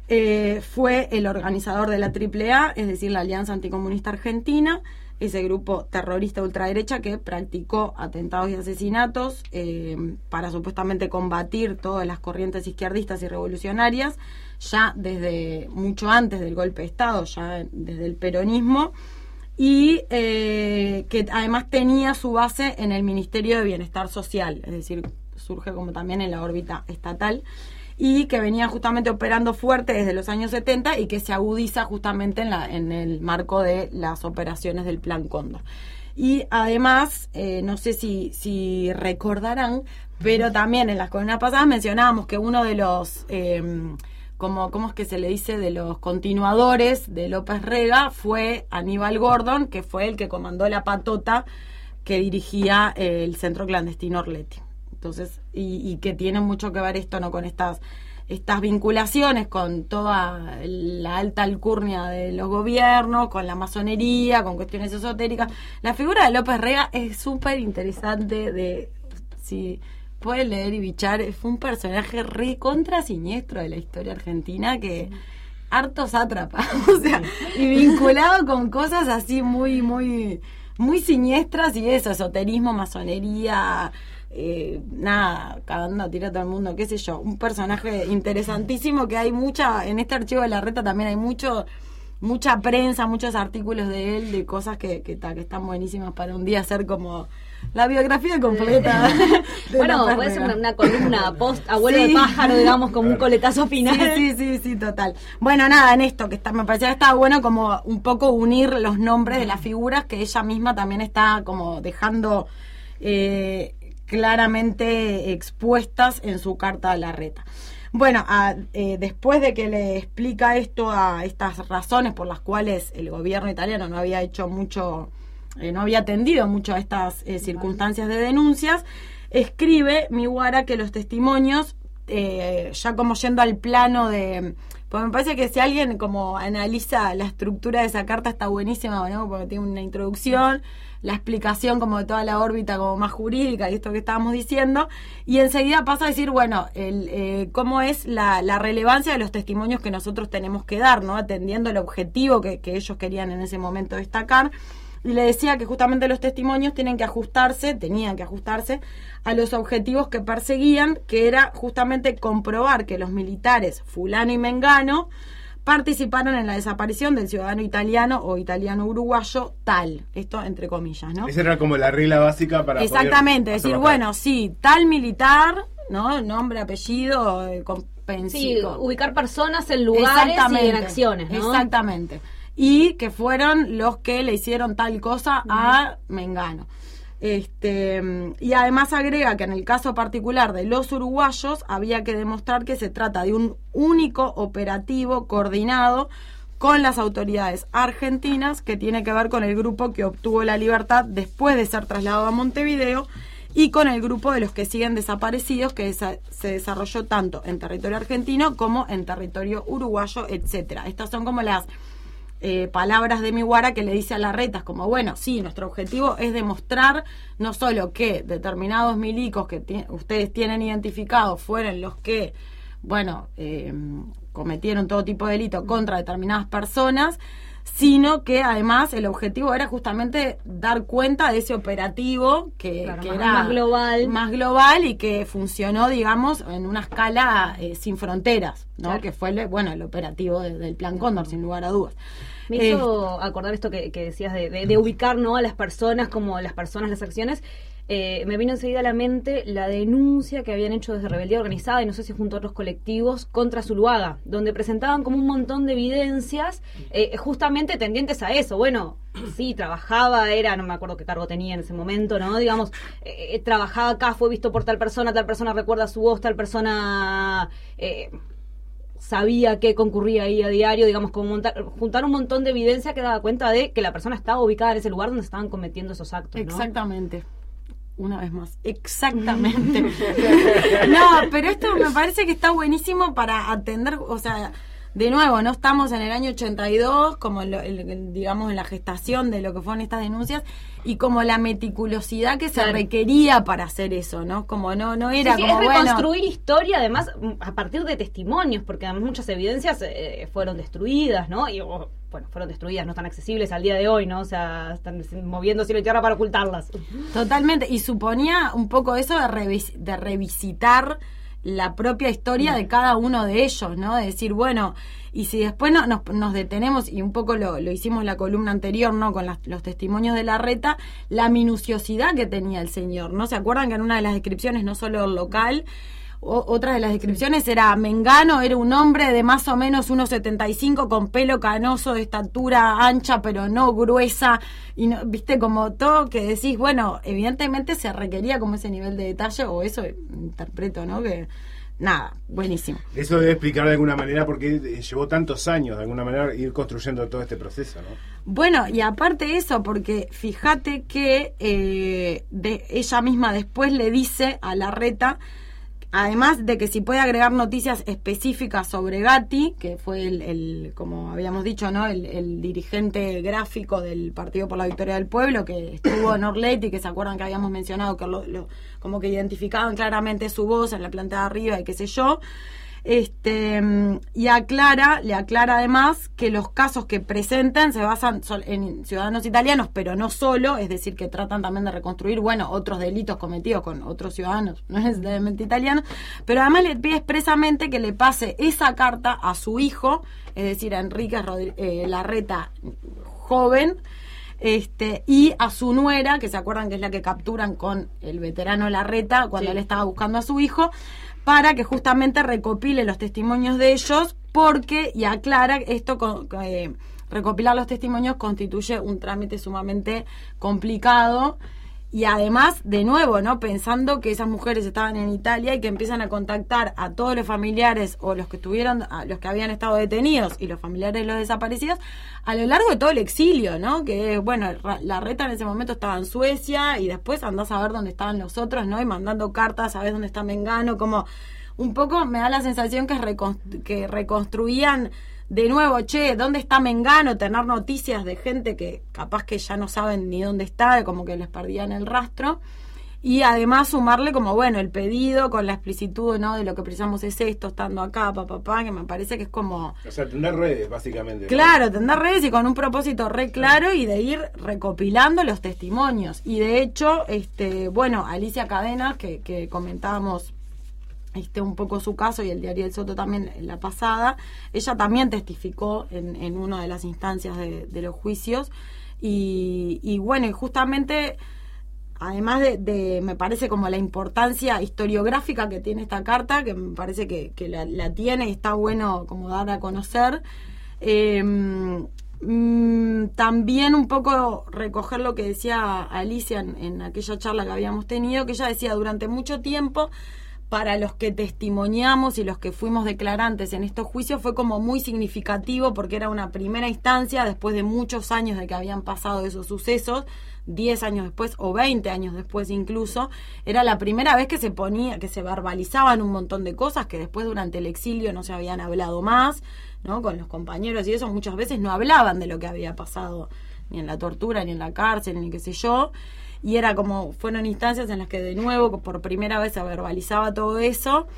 fue el organizador de la AAA, es decir, la Alianza Anticomunista Argentina, ese grupo terrorista ultraderecha que practicó atentados y asesinatos para supuestamente combatir todas las corrientes izquierdistas y revolucionarias, ya desde mucho antes del golpe de Estado, ya desde el peronismo, y que además tenía su base en el Ministerio de Bienestar Social, es decir, surge como también en la órbita estatal, y que venía justamente operando fuerte desde los años 70 y que se agudiza justamente en el marco de las operaciones del Plan Cóndor. Y además, no sé si recordarán, pero también en las columnas pasadas mencionábamos que uno de los, ¿cómo es que se le dice?, de los continuadores de López Rega fue Aníbal Gordon, que fue el que comandó la patota que dirigía el centro clandestino Orletti. Entonces, y que tiene mucho que ver esto, ¿no?, con estas vinculaciones con toda la alta alcurnia de los gobiernos, con la masonería, con cuestiones esotéricas. La figura de López Rega es súper interesante, si pueden leer y bichar, fue un personaje recontra siniestro de la historia argentina, que harto sátrapa, o sea, y vinculado con cosas así muy, muy, muy siniestras, y eso, esoterismo, masonería, cagando a tirar a todo el mundo, qué sé yo, un personaje interesantísimo que hay en este archivo de Larreta también hay mucha prensa, muchos artículos de él, de cosas que están buenísimas para un día hacer como la biografía completa. Bueno, puede ser una columna post abuelo de pájaro, digamos, como un coletazo final. Sí, total. Bueno, nada, en esto me parecía que estaba bueno como un poco unir los nombres de las figuras que ella misma también está como dejando claramente expuestas en su carta a Larreta. Bueno, después de que le explica esto, a estas razones por las cuales el gobierno italiano no había hecho mucho, no había atendido mucho a estas circunstancias de denuncias, escribe Miguara que los testimonios, ya como yendo al plano de... Pues me parece que si alguien como analiza la estructura de esa carta está buenísima, ¿no?, porque tiene una introducción, la explicación como de toda la órbita como más jurídica y esto que estábamos diciendo, y enseguida pasa a decir, bueno, cómo es la relevancia de los testimonios que nosotros tenemos que dar, ¿no?, atendiendo el objetivo que ellos querían en ese momento destacar. Y le decía que justamente los testimonios tenían que ajustarse a los objetivos que perseguían, que era justamente comprobar que los militares fulano y mengano participaron en la desaparición del ciudadano italiano o italiano-uruguayo tal, esto entre comillas, ¿no? Esa era como la regla básica para exactamente, decir, bueno, sí, tal militar, ¿no?, nombre, apellido, Sí, ubicar personas en lugares y en acciones, ¿no? Exactamente. Y que fueron los que le hicieron tal cosa a Mengano. Y además agrega que en el caso particular de los uruguayos había que demostrar que se trata de un único operativo coordinado con las autoridades argentinas que tiene que ver con el grupo que obtuvo la libertad después de ser trasladado a Montevideo y con el grupo de los que siguen desaparecidos que se desarrolló tanto en territorio argentino como en territorio uruguayo, etcétera. Estas son como las palabras de Miwara que le dice a Larreta, como bueno, sí, nuestro objetivo es demostrar no solo que determinados milicos que ustedes tienen identificados fueron los que, bueno, cometieron todo tipo de delito contra determinadas personas, sino que además el objetivo era justamente dar cuenta de ese operativo que era más global y que funcionó, digamos, en una escala sin fronteras, ¿no? Claro. Que fue el operativo del Plan Cóndor, sin lugar a dudas. Me hizo acordar esto que decías de ubicar, ¿no?, a las personas como las personas, las acciones. Me vino enseguida a la mente la denuncia que habían hecho desde Rebeldía Organizada, y no sé si junto a otros colectivos, contra Zuluaga, donde presentaban como un montón de evidencias justamente tendientes a eso. Bueno, sí, trabajaba, no me acuerdo qué cargo tenía en ese momento, ¿no? Digamos, trabajaba acá, fue visto por tal persona recuerda su voz, tal persona sabía que concurría ahí a diario, digamos, como juntar un montón de evidencia que daba cuenta de que la persona estaba ubicada en ese lugar donde estaban cometiendo esos actos, ¿no? Exactamente. Una vez más, exactamente. No, pero esto me parece que está buenísimo para atender, o sea, de nuevo, no estamos en el año 82, como digamos en la gestación de lo que fueron estas denuncias, y como la meticulosidad que se requería para hacer eso, ¿no? Como no era como, es reconstruir historia, además, a partir de testimonios, porque además muchas evidencias fueron destruidas, ¿no? Y fueron destruidas, no están accesibles al día de hoy, ¿no? O sea, están moviendo cielo y tierra para ocultarlas. Totalmente, y suponía un poco eso de revisitar la propia historia de cada uno de ellos, ¿no? De decir, bueno, y si después nos detenemos, y un poco lo hicimos la columna anterior, ¿no? Con los testimonios de Larreta, la minuciosidad que tenía el señor, ¿no? ¿Se acuerdan que en una de las descripciones, no solo el local, otra de las descripciones era Mengano, era un hombre de más o menos 1,75 con pelo canoso, de estatura ancha pero no gruesa, y no, viste, como todo que decís, bueno, evidentemente se requería como ese nivel de detalle, o eso interpreto, ¿no? Que nada, buenísimo. Eso debe explicar de alguna manera por qué llevó tantos años de alguna manera ir construyendo todo este proceso, ¿no? Bueno, y aparte eso, porque fíjate que ella misma después le dice a Larreta, además de que si puede agregar noticias específicas sobre Gatti, que fue el como habíamos dicho, ¿no? El dirigente gráfico del Partido por la Victoria del Pueblo, que estuvo en Orleti, que se acuerdan que habíamos mencionado que como que identificaban claramente su voz en la planta de arriba y qué sé yo. Y le aclara además que los casos que presentan se basan en ciudadanos italianos, pero no solo, es decir, que tratan también de reconstruir, otros delitos cometidos con otros ciudadanos, no necesariamente italianos, pero además le pide expresamente que le pase esa carta a su hijo, es decir, a Enrique Larreta joven, y a su nuera, que se acuerdan que es la que capturan con el veterano Larreta cuando él estaba buscando a su hijo, para que justamente recopile los testimonios de ellos, porque, y aclara, esto recopilar los testimonios constituye un trámite sumamente complicado, y además, de nuevo, ¿no? Pensando que esas mujeres estaban en Italia y que empiezan a contactar a todos los familiares o los que los que habían estado detenidos y los familiares de los desaparecidos a lo largo de todo el exilio, ¿no? Que, Larreta en ese momento estaba en Suecia y después andás a ver dónde estaban los otros, ¿no? Y mandando cartas, sabés dónde está Mengano, como un poco me da la sensación que reconstruían de nuevo, ¿dónde está Mengano? Tener noticias de gente que capaz que ya no saben ni dónde está, como que les perdían el rastro. Y además sumarle como, el pedido con la explicitud, ¿no? De lo que precisamos es esto, estando acá, que me parece que es como... O sea, tender redes, básicamente, ¿no? Claro, tender redes y con un propósito re claro y de ir recopilando los testimonios. Y de hecho, Alicia Cadenas, que comentábamos un poco su caso, y el diario El Soto también en la pasada, ella también testificó en una de las instancias de los juicios y justamente además de me parece como la importancia historiográfica que tiene esta carta, que me parece que la tiene y está bueno como dar a conocer, también un poco recoger lo que decía Alicia en aquella charla que habíamos tenido, que ella decía, durante mucho tiempo, para los que testimoniamos y los que fuimos declarantes en estos juicios fue como muy significativo porque era una primera instancia después de muchos años de que habían pasado esos sucesos, 10 años después o 20 años después incluso, era la primera vez que se verbalizaban un montón de cosas que después durante el exilio no se habían hablado más, ¿no? Con los compañeros y eso muchas veces no hablaban de lo que había pasado ni en la tortura, ni en la cárcel, ni qué sé yo. Y era como, fueron instancias en las que de nuevo, por primera vez se verbalizaba todo eso,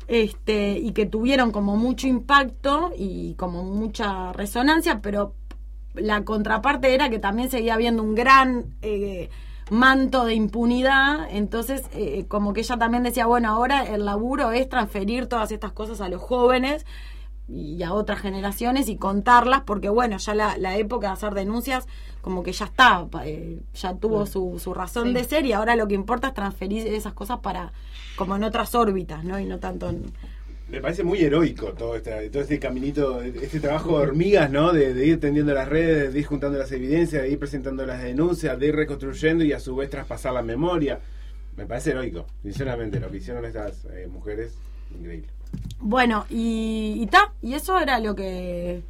y que tuvieron como mucho impacto y como mucha resonancia, pero la contraparte era que también seguía habiendo un gran manto de impunidad, entonces como que ella también decía, bueno, ahora el laburo es transferir todas estas cosas a los jóvenes y a otras generaciones y contarlas, porque bueno, ya la época de hacer denuncias como que ya está, ya tuvo su razón de ser, y ahora lo que importa es transferir esas cosas para como en otras órbitas, ¿no? Y no tanto en... Me parece muy heroico todo este caminito, este trabajo de hormigas, ¿no? De ir tendiendo las redes, de ir juntando las evidencias, de ir presentando las denuncias, de ir reconstruyendo y a su vez traspasar la memoria. Me parece heroico, sinceramente, lo que hicieron estas mujeres, increíble. Bueno, y eso era lo que...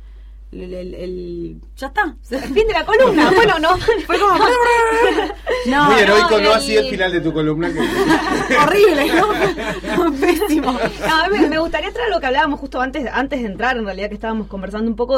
ya está. El fin de la columna. Bueno, no. Fue como... no, muy heroico, no así el final de tu columna. Horrible, ¿no? Pésimo. No, me gustaría traer lo que hablábamos justo antes de entrar, en realidad, que estábamos conversando un poco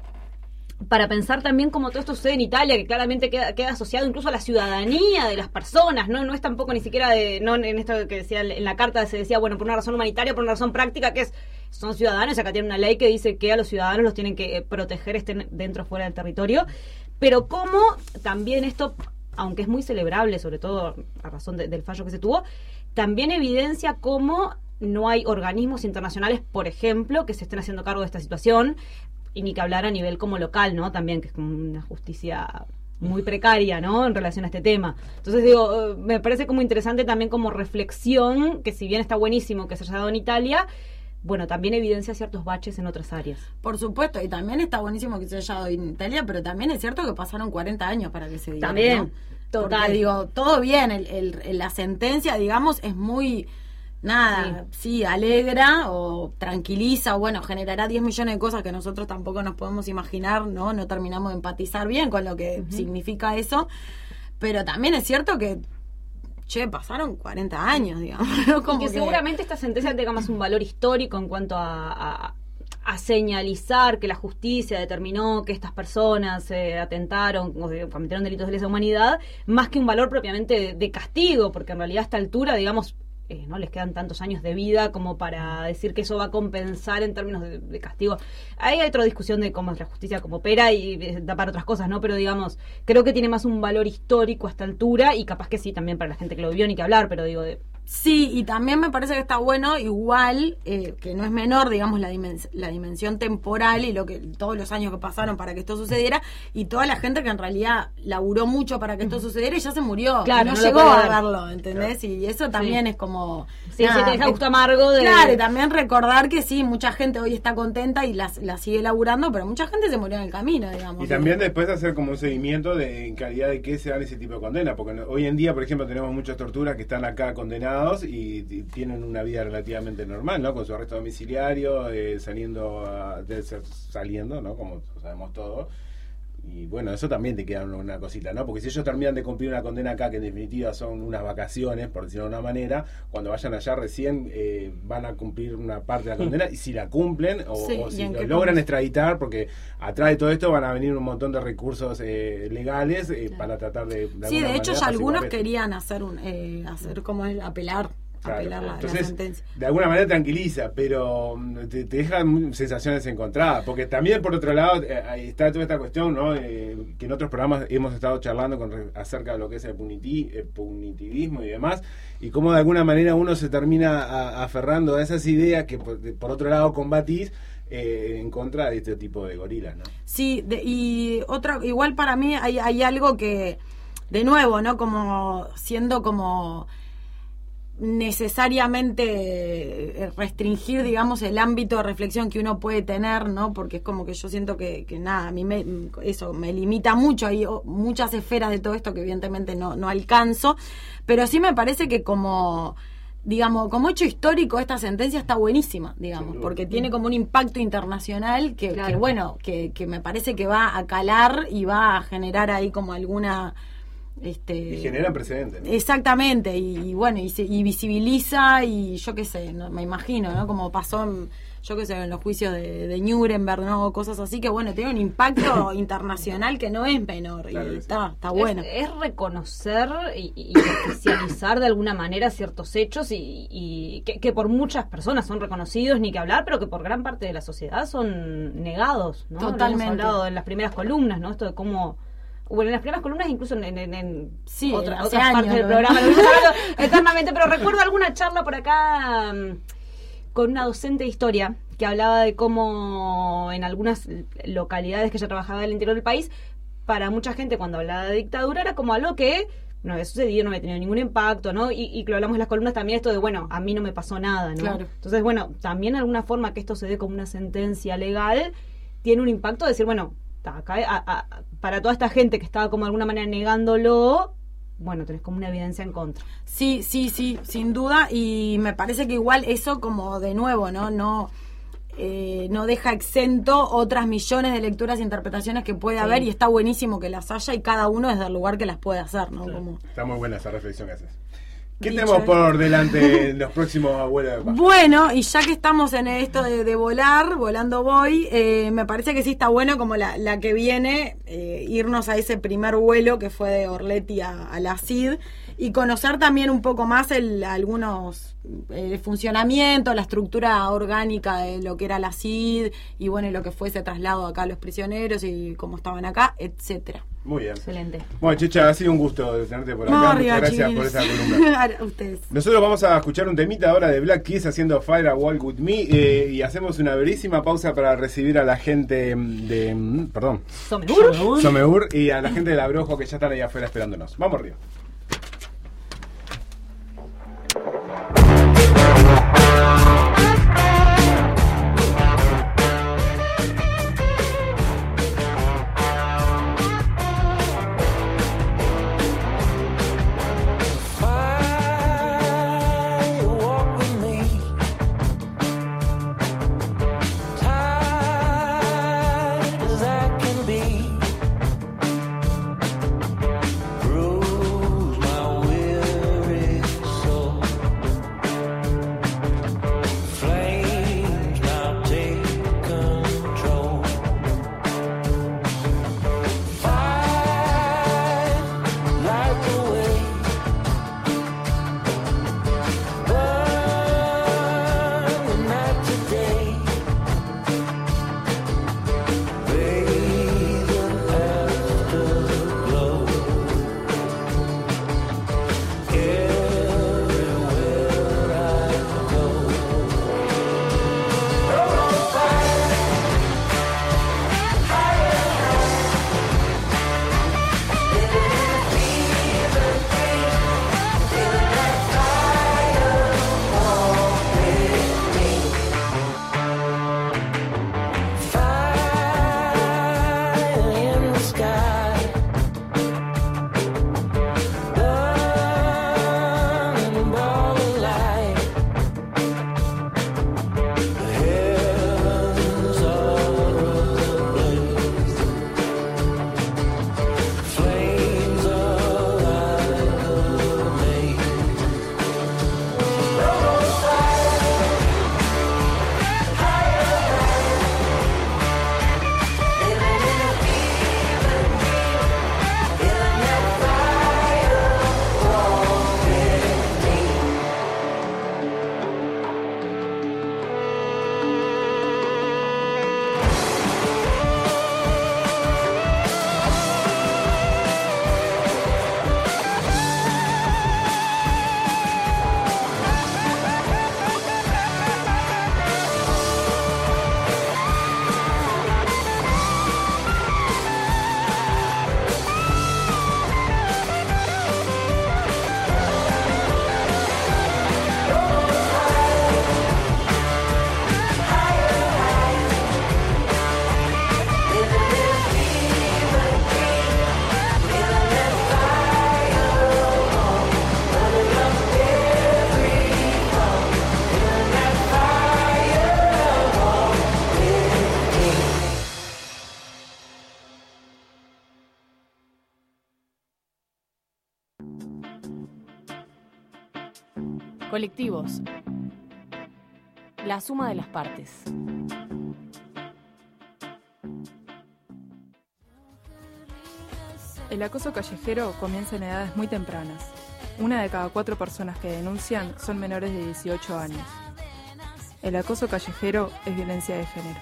para pensar también cómo todo esto sucede en Italia, que claramente queda asociado incluso a la ciudadanía de las personas, no es tampoco ni siquiera no en esto que decía en la carta se decía, bueno, por una razón humanitaria, por una razón práctica, que son ciudadanos, y acá tienen una ley que dice que a los ciudadanos los tienen que proteger, estén dentro o fuera del territorio, pero cómo también esto, aunque es muy celebrable, sobre todo a razón del fallo que se tuvo, también evidencia cómo no hay organismos internacionales, por ejemplo, que se estén haciendo cargo de esta situación, y ni que hablar a nivel como local, ¿no? También, que es como una justicia muy precaria, ¿no? En relación a este tema. Entonces, digo, me parece como interesante también como reflexión, que si bien está buenísimo que se haya dado en Italia, bueno, también evidencia ciertos baches en otras áreas. Por supuesto, y también está buenísimo que se haya dado en Italia, pero también es cierto que pasaron 40 años para que se diera, también, ¿no? total. Porque, digo, todo bien, la sentencia, digamos, es muy... Nada, sí, alegra o tranquiliza, o bueno, generará 10 millones de cosas que nosotros tampoco nos podemos imaginar, ¿no? No terminamos de empatizar bien con lo que significa eso, pero también es cierto que, pasaron 40 años, digamos, ¿no? Como y que seguramente esta sentencia tenga más un valor histórico en cuanto a señalizar que la justicia determinó que estas personas atentaron o cometieron delitos de lesa humanidad, más que un valor propiamente de castigo, porque en realidad a esta altura, digamos, no les quedan tantos años de vida como para decir que eso va a compensar en términos de castigo. Ahí hay otra discusión de cómo es la justicia, cómo opera y da para otras cosas, ¿no? Pero digamos, creo que tiene más un valor histórico a esta altura y capaz que sí, también para la gente que lo vivió, ni que hablar, pero digo... Sí, y también me parece que está bueno, igual, que no es menor, digamos, la dimensión temporal y todos los años que pasaron para que esto sucediera, y toda la gente que en realidad laburó mucho para que esto sucediera y ya se murió, claro, no llegó a verlo, ¿entendés? Claro. Y eso también es como... Sí, te deja gusto amargo de... Claro, y también recordar que sí, mucha gente hoy está contenta y la sigue laburando, pero mucha gente se murió en el camino, digamos. Y también después hacer como un seguimiento en calidad de qué se dan ese tipo de condena, porque hoy en día, por ejemplo, tenemos muchas torturas que están acá condenadas y tienen una vida relativamente normal, ¿no? Con su arresto domiciliario, saliendo, ¿no? Como sabemos todos. Y bueno, eso también te queda una cosita, ¿no? Porque si ellos terminan de cumplir una condena acá, que en definitiva son unas vacaciones, por decirlo de una manera, cuando vayan allá recién van a cumplir una parte de la condena, y si la cumplen, o si lo logran extraditar, porque atrás de todo esto van a venir un montón de recursos legales para tratar de sí, de hecho ya algunos querían hacer como es apelar. Claro. Entonces, de alguna manera tranquiliza, pero te deja sensaciones encontradas, porque también por otro lado está toda esta cuestión, ¿no? Que en otros programas hemos estado charlando acerca de lo que es el punitivismo y demás, y cómo de alguna manera uno se termina aferrando a esas ideas que por otro lado combatís en contra de este tipo de gorilas, ¿no? Sí, igual para mí hay algo que de nuevo, ¿no? Como siendo como necesariamente restringir, digamos, el ámbito de reflexión que uno puede tener, ¿no? Porque es como que yo siento que nada, a mí eso me limita mucho, hay muchas esferas de todo esto que evidentemente no alcanzo, pero sí me parece que como, digamos, como hecho histórico esta sentencia está buenísima, digamos, porque tiene como un impacto internacional que bueno, que me parece que va a calar y va a generar ahí como alguna... y generan precedentes, ¿no? Exactamente, y bueno, y visibiliza, y yo qué sé, ¿no? Me imagino, ¿no? Como pasó en los juicios de Nuremberg, ¿no? Cosas así que, bueno, tiene un impacto internacional que no es menor, claro, y está bueno. Es reconocer y oficializar de alguna manera ciertos hechos y que por muchas personas son reconocidos, ni que hablar, pero que por gran parte de la sociedad son negados, ¿no? Totalmente. Lo hemos hablado en las primeras columnas, ¿no? Esto de cómo... Bueno, en las primeras columnas, incluso en otras partes del programa, lo vimos hablando eternamente, pero recuerdo alguna charla por acá con una docente de historia que hablaba de cómo en algunas localidades que ella trabajaba del interior del país, para mucha gente cuando hablaba de dictadura era como algo que no había sucedido, no había tenido ningún impacto, ¿no? Y que lo hablamos en las columnas también, esto de, bueno, a mí no me pasó nada, ¿no? Claro. Entonces, bueno, también de alguna forma que esto se dé como una sentencia legal, tiene un impacto de decir, bueno, acá, para toda esta gente que estaba como de alguna manera negándolo, bueno, tenés como una evidencia en contra. Sí, sin duda, y me parece que igual eso como de nuevo, no deja exento otras millones de lecturas e interpretaciones que puede haber, y está buenísimo que las haya y cada uno desde el lugar que las puede hacer, ¿no? Claro. Como... Está muy buena esa reflexión que haces. ¿Qué tenemos por delante en los próximos vuelos de página? Bueno, y ya que estamos en esto de volar, volando voy, me parece que sí está bueno como la que viene, irnos a ese primer vuelo que fue de Orleti a la CID, y conocer también un poco más el funcionamiento, la estructura orgánica de lo que era la CID, y bueno, lo que fue ese traslado acá a los prisioneros y cómo estaban acá, etcétera. Muy bien. Excelente. Bueno, Checha, ha sido un gusto tenerte por acá. Muchas gracias por esa columna. A ustedes. Nosotros vamos a escuchar un temita ahora de Black Keys haciendo Firewall With Me, y hacemos una brevísima pausa para recibir a la gente de... Perdón. Someur y a la gente del Abrojo que ya están ahí afuera esperándonos. Vamos arriba. Road Colectivos. La suma de las partes. El acoso callejero comienza en edades muy tempranas. 1 de cada 4 personas que denuncian son menores de 18 años. El acoso callejero es violencia de género.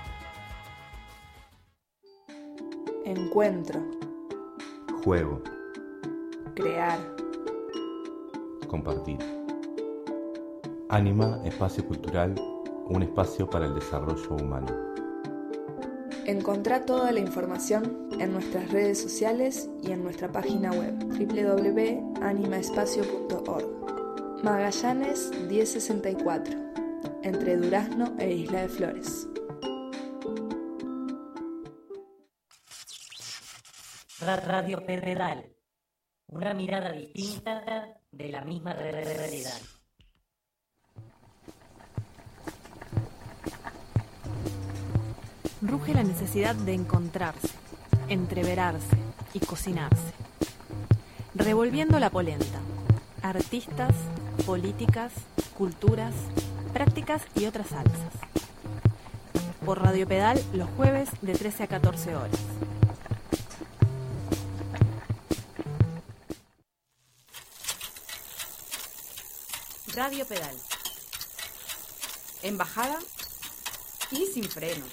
Encuentro. Juego. Crear. Compartir. Anima, espacio cultural, un espacio para el desarrollo humano. Encontrá toda la información en nuestras redes sociales y en nuestra página web www.animaespacio.org. Magallanes 1064, entre Durazno e Isla de Flores. Radio Pedal, una mirada distinta de la misma realidad. Ruge la necesidad de encontrarse, entreverarse y cocinarse. Revolviendo la polenta. Artistas, políticas, culturas, prácticas y otras salsas. Por Radio Pedal los jueves de 13 a 14 horas. Radio Pedal. En bajada y sin freno.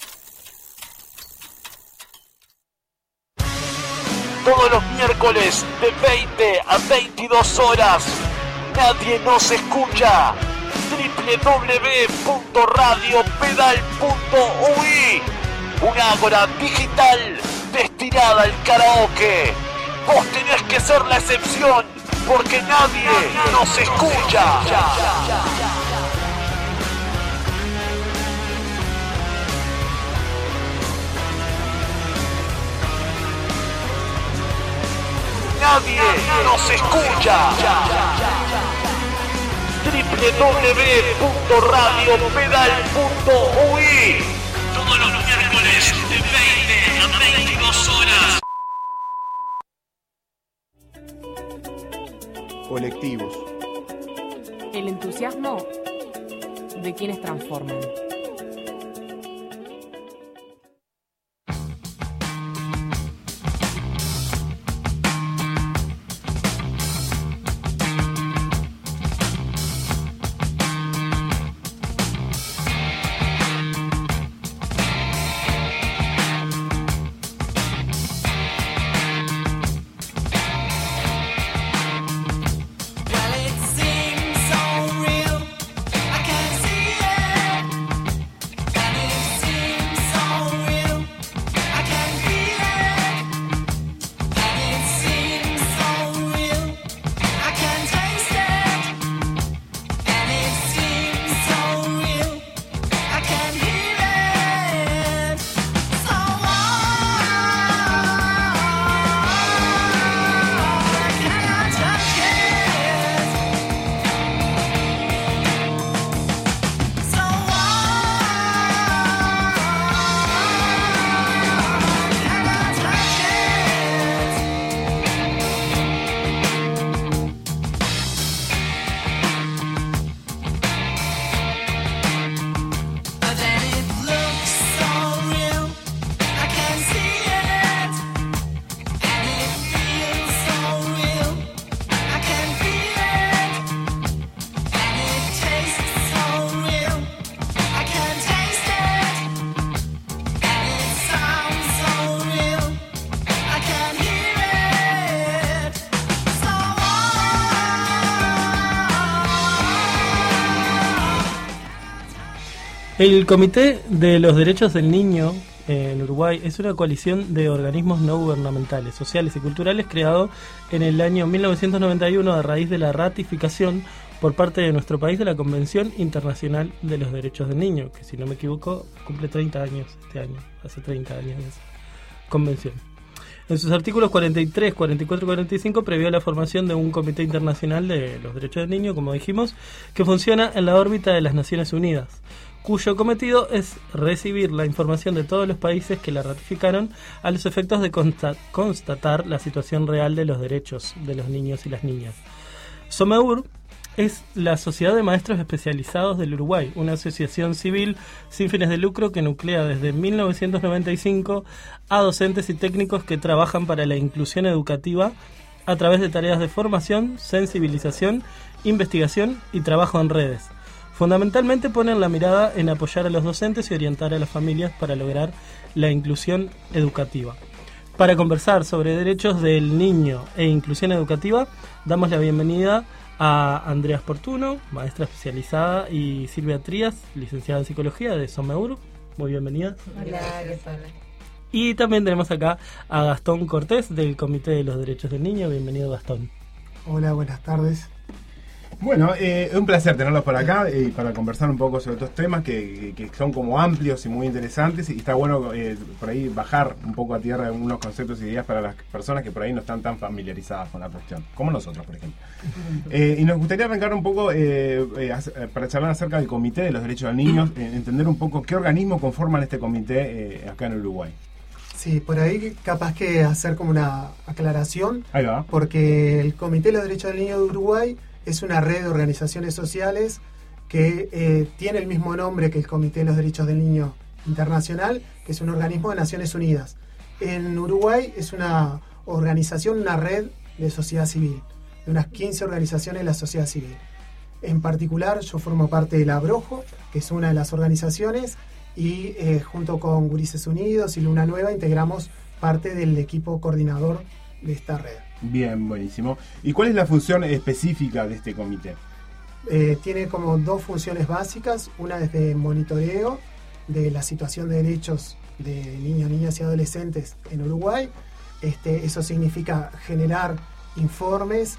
Todos los miércoles de 20 a 22 horas. Nadie nos escucha. www.radiopedal.ui. Una ágora digital destinada al karaoke. Vos tenés que ser la excepción porque nadie nos escucha. Nadie nos escucha. www.radiopedal.ui. Todos los miércoles de 20 a 22 horas. Colectivos. El entusiasmo de quienes transforman. El Comité de los Derechos del Niño en Uruguay es una coalición de organismos no gubernamentales, sociales y culturales creado en el año 1991 a raíz de la ratificación por parte de nuestro país de la Convención Internacional de los Derechos del Niño, que si no me equivoco cumple 30 años este año, hace 30 años de esa convención. En sus artículos 43, 44 y 45 previó la formación de un Comité Internacional de los Derechos del Niño, como dijimos, que funciona en la órbita de las Naciones Unidas, cuyo cometido es recibir la información de todos los países que la ratificaron a los efectos de constatar la situación real de los derechos de los niños y las niñas. SOMEUR es la Sociedad de Maestros Especializados del Uruguay, una asociación civil sin fines de lucro que nuclea desde 1995 a docentes y técnicos que trabajan para la inclusión educativa a través de tareas de formación, sensibilización, investigación y trabajo en redes. Fundamentalmente ponen la mirada en apoyar a los docentes y orientar a las familias para lograr la inclusión educativa. Para conversar sobre derechos del niño e inclusión educativa, damos la bienvenida a Andrea Sportuno, maestra especializada, y Silvia Trías, licenciada en Psicología de SOMEUR. Muy bienvenida. Hola, ¿qué tal? Y también tenemos acá a Gastón Cortés, del Comité de los Derechos del Niño. Bienvenido, Gastón. Hola, buenas tardes. Bueno, es un placer tenerlos por acá para conversar un poco sobre estos temas que son como amplios y muy interesantes, y está bueno por ahí bajar un poco a tierra algunos conceptos y ideas para las personas que por ahí no están tan familiarizadas con la cuestión, como nosotros, por ejemplo. Y nos gustaría arrancar un poco para charlar acerca del Comité de los Derechos del Niño, entender un poco qué organismos conforman este comité acá en Uruguay. Sí, por ahí capaz que hacer como una aclaración, Ahí va. porque el Comité de los Derechos del Niño de Uruguay es una red de organizaciones sociales que tiene el mismo nombre que el Comité de los Derechos del Niño Internacional, que es un organismo de Naciones Unidas. En Uruguay es una organización, una red de sociedad civil, de unas 15 organizaciones de la sociedad civil. En particular, yo formo parte de la Abrojo, que es una de las organizaciones, y junto con Gurises Unidos y Luna Nueva integramos parte del equipo coordinador de esta red. Bien, buenísimo. ¿Y cuál es la función específica de este comité? Tiene como dos funciones básicas. Una es de monitoreo de la situación de derechos de niños, niñas y adolescentes en Uruguay. Eso significa generar informes,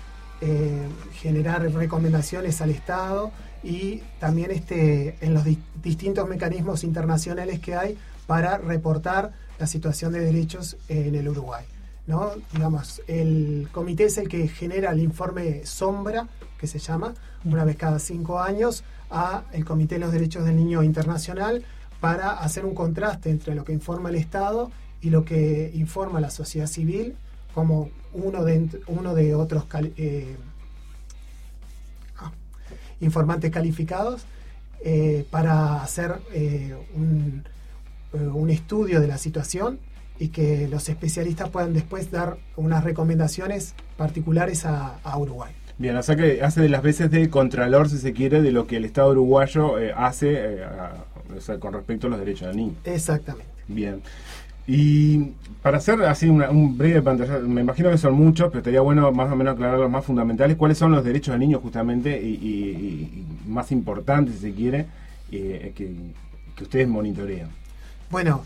generar recomendaciones al Estado y también en los distintos mecanismos internacionales que hay para reportar la situación de derechos en el Uruguay, ¿no? Digamos, el comité es el que genera el informe sombra, que se llama, una vez cada 5 años, a el Comité de los Derechos del Niño Internacional, para hacer un contraste entre lo que informa el Estado y lo que informa la sociedad civil, como uno de otros informantes calificados, para hacer un estudio de la situación y que los especialistas puedan después dar unas recomendaciones particulares a Uruguay. Bien, o sea que hace de las veces de contralor, si se quiere, de lo que el Estado uruguayo hace o sea, con respecto a los derechos del niño. Exactamente. Bien. Y para hacer así un breve pantalla, me imagino que son muchos, pero estaría bueno más o menos aclarar los más fundamentales. ¿Cuáles son los derechos del niño justamente y más importantes, si se quiere, que ustedes monitorean? Bueno,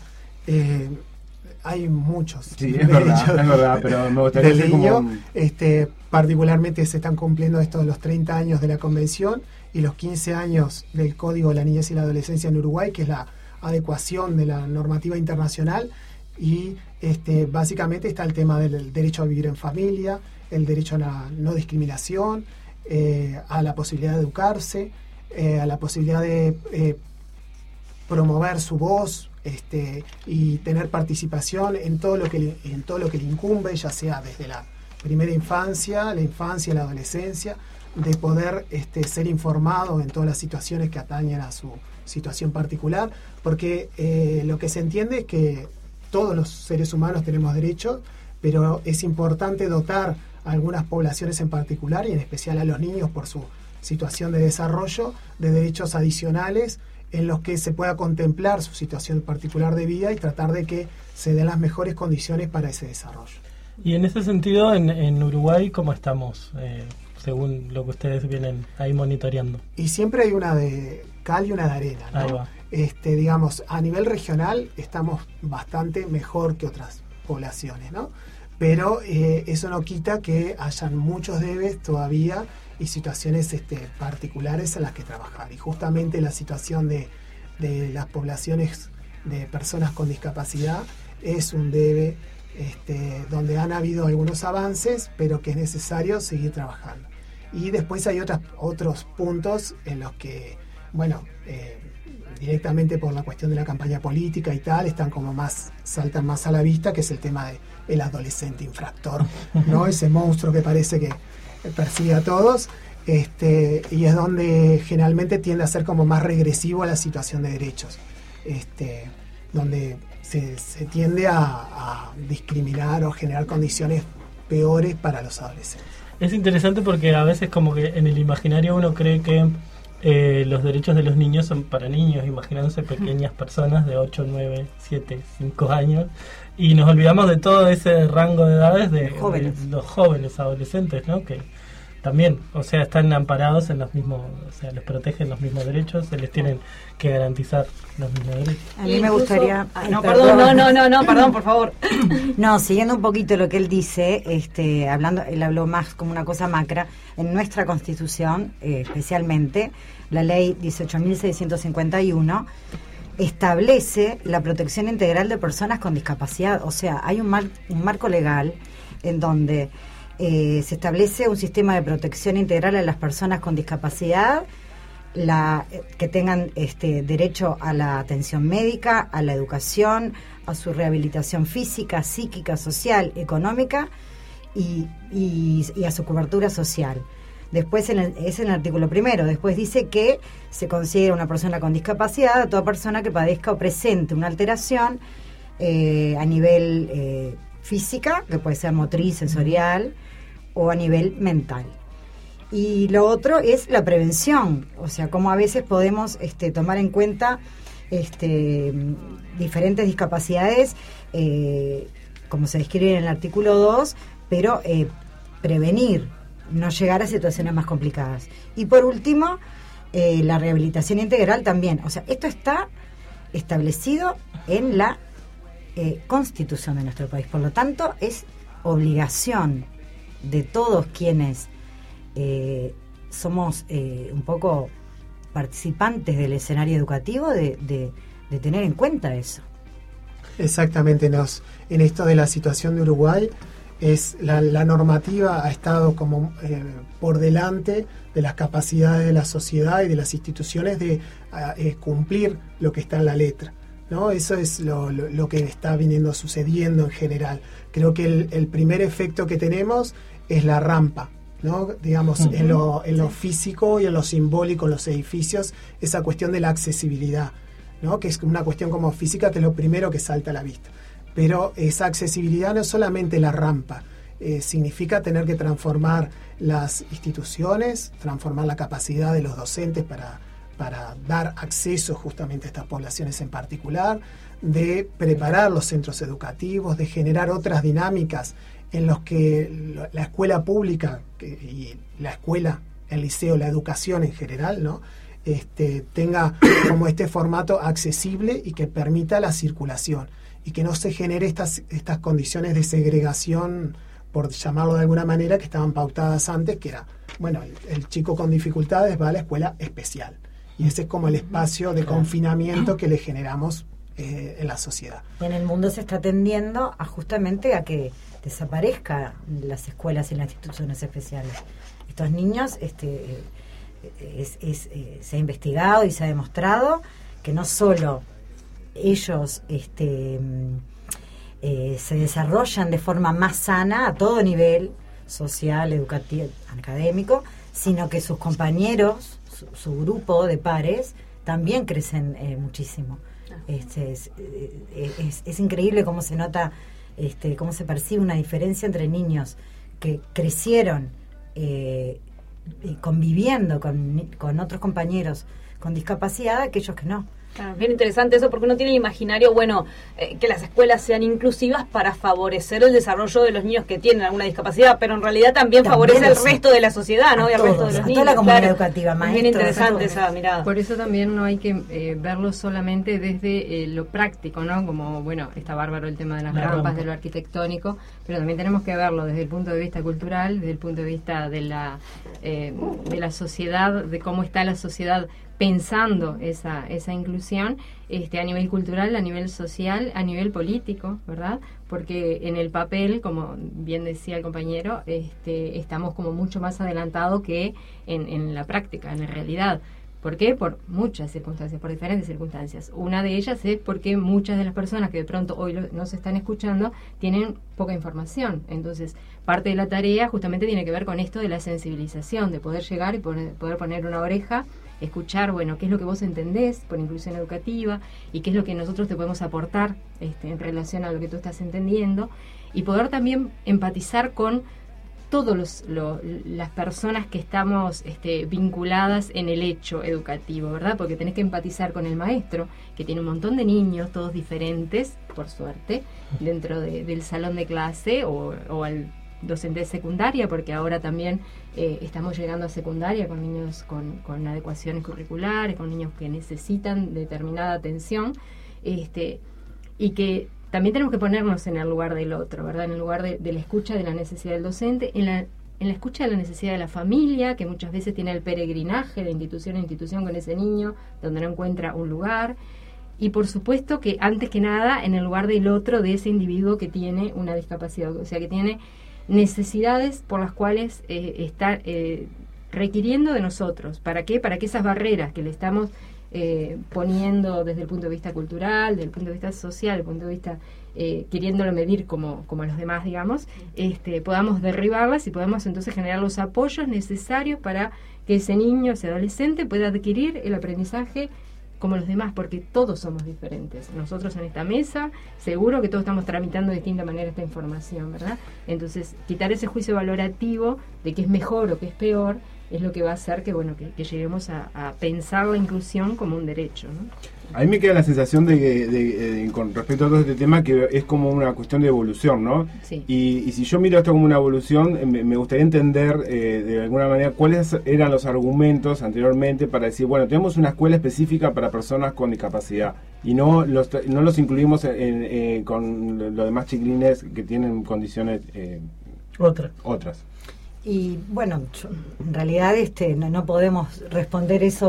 hay muchos. Sí, es verdad, pero me gustaría del decir niño, como... particularmente se están cumpliendo los 30 años de la Convención y los 15 años del Código de la Niñez y la Adolescencia en Uruguay, que es la adecuación de la normativa internacional, y básicamente está el tema del derecho a vivir en familia, el derecho a la no discriminación, a la posibilidad de educarse, a la posibilidad de promover su voz, y tener participación en todo lo que le incumbe, ya sea desde la primera infancia, la adolescencia, de poder ser informado en todas las situaciones que atañen a su situación particular, porque lo que se entiende es que todos los seres humanos tenemos derechos, pero es importante dotar a algunas poblaciones en particular, y en especial a los niños por su situación de desarrollo, de derechos adicionales en los que se pueda contemplar su situación particular de vida y tratar de que se den las mejores condiciones para ese desarrollo. Y en ese sentido, en Uruguay, ¿cómo estamos? Según lo que ustedes vienen ahí monitoreando. Y siempre hay una de cal y una de arena, ¿no? Ahí va. Digamos, a nivel regional estamos bastante mejor que otras poblaciones, ¿no? Pero eso no quita que hayan muchos debes todavía y situaciones particulares en las que trabajar. Y justamente la situación de las poblaciones de personas con discapacidad es un debe donde han habido algunos avances, pero que es necesario seguir trabajando. Y después hay otros puntos en los que, bueno, directamente por la cuestión de la campaña política y tal, saltan más a la vista, que es el tema del adolescente infractor, ¿no? Ese monstruo que parece que persigue a todos, y es donde generalmente tiende a ser como más regresivo a la situación de derechos, donde se tiende a discriminar o generar condiciones peores para los adolescentes. Es interesante porque a veces como que en el imaginario uno cree que los derechos de los niños son para niños, imaginándose pequeñas personas de 8, 9, 7, 5 años, y nos olvidamos de todo ese rango de edades de los jóvenes adolescentes, ¿no? Que también, o sea, están amparados en los mismos, o sea, les protegen los mismos derechos, se les tienen que garantizar los mismos derechos. A mí me gustaría... Perdón, por favor. No, siguiendo un poquito lo que él dice, él habló más como una cosa macra, en nuestra Constitución, especialmente, la ley 18.651, establece la protección integral de personas con discapacidad, o sea, hay un marco legal en donde se establece un sistema de protección integral a las personas con discapacidad, que tengan derecho a la atención médica, a la educación, a su rehabilitación física, psíquica, social, económica y a su cobertura social. Después es en el artículo 1, después dice que se considera una persona con discapacidad a toda persona que padezca o presente una alteración a nivel física, que puede ser motriz, sensorial, o a nivel mental. Y lo otro es la prevención, o sea, cómo a veces podemos tomar en cuenta diferentes discapacidades, como se describe en el artículo 2, pero prevenir, no llegar a situaciones más complicadas. Y por último, la rehabilitación integral también. O sea, esto está establecido en la Constitución de nuestro país. Por lo tanto, es obligación de todos quienes somos un poco participantes del escenario educativo de tener en cuenta eso. Exactamente, en esto de la situación de Uruguay, es la normativa ha estado como por delante de las capacidades de la sociedad y de las instituciones de cumplir lo que está en la letra, ¿no? Eso es lo que está viniendo sucediendo en general. Creo que el primer efecto que tenemos es la rampa, ¿no? Digamos, en lo físico y en lo simbólico, en los edificios, esa cuestión de la accesibilidad, ¿no? Que es una cuestión como física, que es lo primero que salta a la vista. Pero esa accesibilidad no es solamente la rampa, significa tener que transformar las instituciones, transformar la capacidad de los docentes para dar acceso justamente a estas poblaciones en particular, de preparar los centros educativos, de generar otras dinámicas en los que la escuela pública y la escuela, el liceo, la educación en general, ¿no? Tenga como este formato accesible y que permita la circulación y que no se genere estas condiciones de segregación, por llamarlo de alguna manera, que estaban pautadas antes, que era, bueno, el chico con dificultades va a la escuela especial. Y ese es como el espacio de confinamiento que le generamos en la sociedad. En el mundo se está tendiendo justamente a que desaparezcan las escuelas y las instituciones especiales. Estos niños, se ha investigado y se ha demostrado que no solo ellos se desarrollan de forma más sana a todo nivel social, educativo, académico, sino que sus compañeros, su grupo de pares, también crecen muchísimo. Es increíble cómo se nota, cómo se percibe una diferencia entre niños que crecieron conviviendo con otros compañeros con discapacidad, aquellos que no. Claro, bien interesante eso, porque uno tiene el imaginario, que las escuelas sean inclusivas para favorecer el desarrollo de los niños que tienen alguna discapacidad, pero en realidad también favorece al resto de la sociedad, ¿no? Y al resto de los niños. Toda la comunidad educativa, maestros. Es bien interesante esa mirada. Por eso también no hay que verlo solamente desde lo práctico, ¿no? Como, está bárbaro el tema de las rampas, de lo arquitectónico, pero también tenemos que verlo desde el punto de vista cultural, desde el punto de vista de la sociedad, de cómo está la sociedad pensando esa inclusión a nivel cultural, a nivel social, a nivel político, ¿verdad? Porque en el papel, como bien decía el compañero, estamos como mucho más adelantados que en la práctica, en la realidad. ¿Por qué? Por muchas circunstancias, por diferentes circunstancias. Una de ellas es porque muchas de las personas que de pronto hoy nos están escuchando tienen poca información. Entonces, parte de la tarea justamente tiene que ver con esto de la sensibilización, de poder llegar y poder poner una oreja, escuchar, bueno, qué es lo que vos entendés por inclusión educativa y qué es lo que nosotros te podemos aportar en relación a lo que tú estás entendiendo, y poder también empatizar con todas las personas que estamos vinculadas en el hecho educativo, ¿verdad? Porque tenés que empatizar con el maestro, que tiene un montón de niños, todos diferentes, por suerte, dentro del salón de clase, o al docente de secundaria, porque ahora también estamos llegando a secundaria con niños con adecuaciones curriculares, con niños que necesitan determinada atención, y que también tenemos que ponernos en el lugar del otro, ¿verdad? En el lugar de la escucha de la necesidad del docente, en la escucha de la necesidad de la familia, que muchas veces tiene el peregrinaje de institución a institución con ese niño, donde no encuentra un lugar. Y por supuesto que antes que nada en el lugar del otro, de ese individuo que tiene una discapacidad, o sea, que tiene necesidades por las cuales está requiriendo de nosotros. ¿Para qué? Para que esas barreras que le estamos poniendo desde el punto de vista cultural, desde el punto de vista social, desde el punto de vista queriéndolo medir como los demás, digamos, podamos derribarlas y podamos entonces generar los apoyos necesarios para que ese niño, ese adolescente pueda adquirir el aprendizaje como los demás, porque todos somos diferentes. Nosotros en esta mesa, seguro que todos estamos tramitando de distinta manera esta información, ¿verdad? Entonces, quitar ese juicio valorativo de qué es mejor o qué es peor, es lo que va a hacer que lleguemos a pensar la inclusión como un derecho, ¿no? A mí me queda la sensación de que con respecto a todo este tema, que es como una cuestión de evolución, ¿no? Sí. Y si yo miro esto como una evolución, me gustaría entender de alguna manera cuáles eran los argumentos anteriormente para decir, bueno, tenemos una escuela específica para personas con discapacidad y no los incluimos con los demás chiquilines que tienen condiciones otras. Y bueno, en realidad no podemos responder eso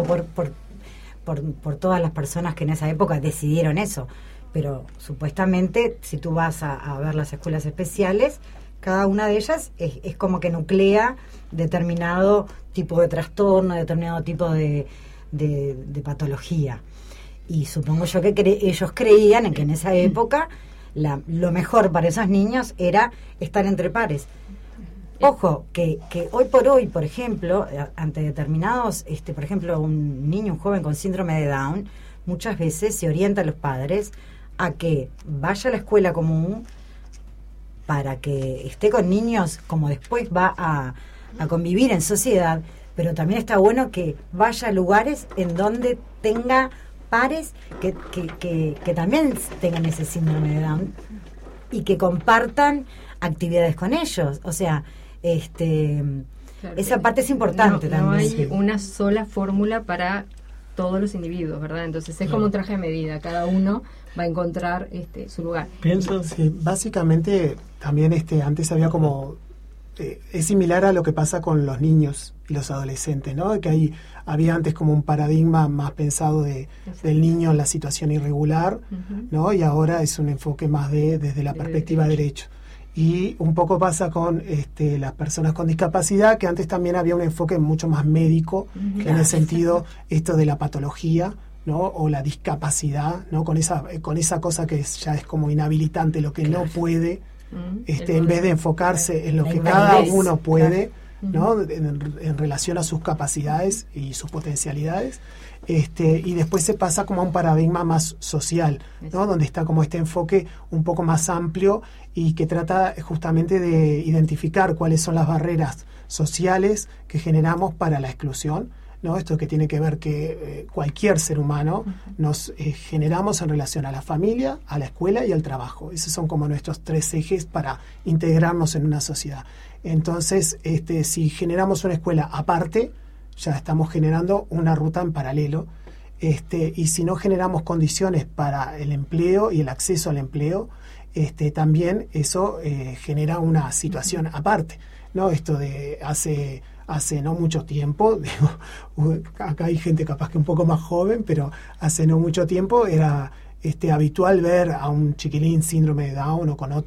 por todas las personas que en esa época decidieron eso, pero supuestamente si tú vas a ver las escuelas especiales, cada una de ellas es como que nuclea determinado tipo de trastorno, determinado tipo de patología. Y supongo yo que ellos creían en que en esa época lo mejor para esos niños era estar entre pares. Ojo, que hoy por hoy, por ejemplo, ante determinados, por ejemplo, un niño, un joven con síndrome de Down, muchas veces se orienta a los padres a que vaya a la escuela común para que esté con niños como después va a convivir en sociedad, pero también está bueno que vaya a lugares en donde tenga pares que también tengan ese síndrome de Down y que compartan actividades con ellos. O sea, esa parte es importante también. No hay una sola fórmula para todos los individuos, ¿verdad? Entonces es como un traje a medida, cada uno va a encontrar su lugar. Pienso, sí, básicamente también antes había como es similar a lo que pasa con los niños y los adolescentes, ¿no? Que había antes como un paradigma más pensado del niño en la situación irregular, ¿no? Y ahora es un enfoque más desde la perspectiva de derecho. Y un poco pasa con las personas con discapacidad, que antes también había un enfoque mucho más médico, en el sentido esto de la patología, ¿no? O la discapacidad, ¿no? Con esa cosa que ya es como inhabilitante, lo que no puede, en vez de enfocarse en lo que cada uno puede, ¿no? En relación a sus capacidades y sus potencialidades. Y después se pasa como a un paradigma más social, ¿no? Donde está como este enfoque un poco más amplio y que trata justamente de identificar cuáles son las barreras sociales que generamos para la exclusión, ¿no? Esto que tiene que ver que cualquier ser humano nos generamos en relación a la familia, a la escuela y al trabajo. Esos son como nuestros 3 ejes para integrarnos en una sociedad. Entonces, si generamos una escuela aparte, ya estamos generando una ruta en paralelo, y si no generamos condiciones para el empleo y el acceso al empleo, también eso genera una situación aparte, ¿no? Esto de hace no mucho tiempo, digo, acá hay gente capaz que un poco más joven, pero hace no mucho tiempo era habitual ver a un chiquilín síndrome de Down o con otra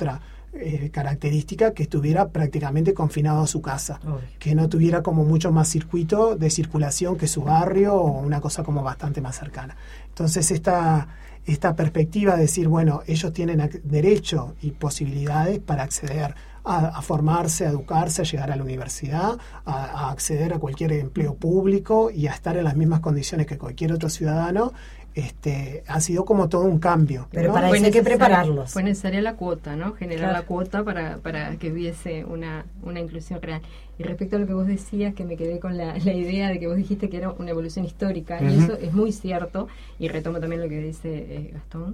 característica que estuviera prácticamente confinado a su casa, que no tuviera como mucho más circuito de circulación que su barrio o una cosa como bastante más cercana. Entonces esta perspectiva de decir, bueno, ellos tienen derecho y posibilidades para acceder a formarse, a educarse, a llegar a la universidad, a acceder a cualquier empleo público y a estar en las mismas condiciones que cualquier otro ciudadano, ha sido como todo un cambio. Pero ¿no? para eso hay que prepararlos. Fue necesaria la cuota, ¿no? Generar Claro. la cuota para que hubiese una inclusión real. Y respecto a lo que vos decías, que me quedé con la idea de que vos dijiste que era una evolución histórica, y eso es muy cierto, y retomo también lo que dice Gastón,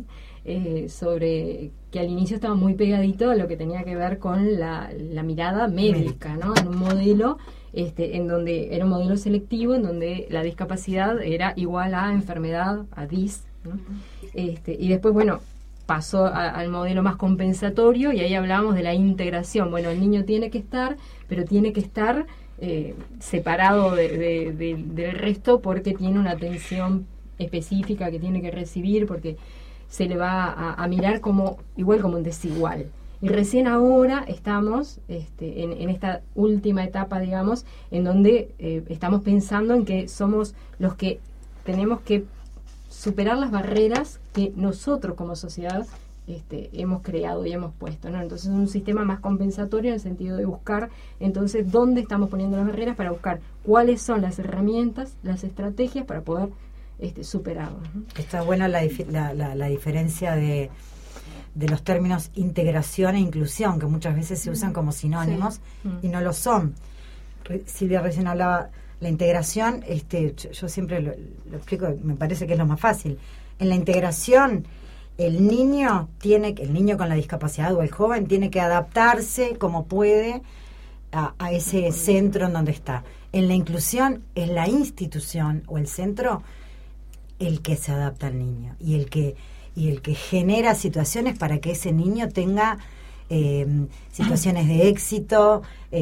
sobre que al inicio estaba muy pegadito a lo que tenía que ver con la mirada médica, ¿no? En un modelo en donde era un modelo selectivo, en donde la discapacidad era igual a enfermedad, a DIS, ¿no? Y después, bueno, pasó al modelo más compensatorio, y ahí hablábamos de la integración. Bueno, el niño tiene que estar, pero tiene que estar separado del resto, porque tiene una atención específica que tiene que recibir, porque se le va a mirar como igual como un desigual. Y recién ahora estamos en esta última etapa, digamos, en donde estamos pensando en que somos los que tenemos que superar las barreras que nosotros como sociedad hemos creado y hemos puesto, ¿no? Entonces es un sistema más compensatorio en el sentido de buscar entonces dónde estamos poniendo las barreras, para buscar cuáles son las herramientas, las estrategias para poder superarlas, ¿no? Está buena la diferencia de los términos integración e inclusión, que muchas veces se usan como sinónimos y no lo son. Silvia recién hablaba la integración, yo siempre lo explico, me parece que es lo más fácil. En la integración, el niño con la discapacidad o el joven tiene que adaptarse como puede a ese centro en donde está. En la inclusión es la institución o el centro el que se adapta al niño y el que genera situaciones para que ese niño tenga situaciones de éxito.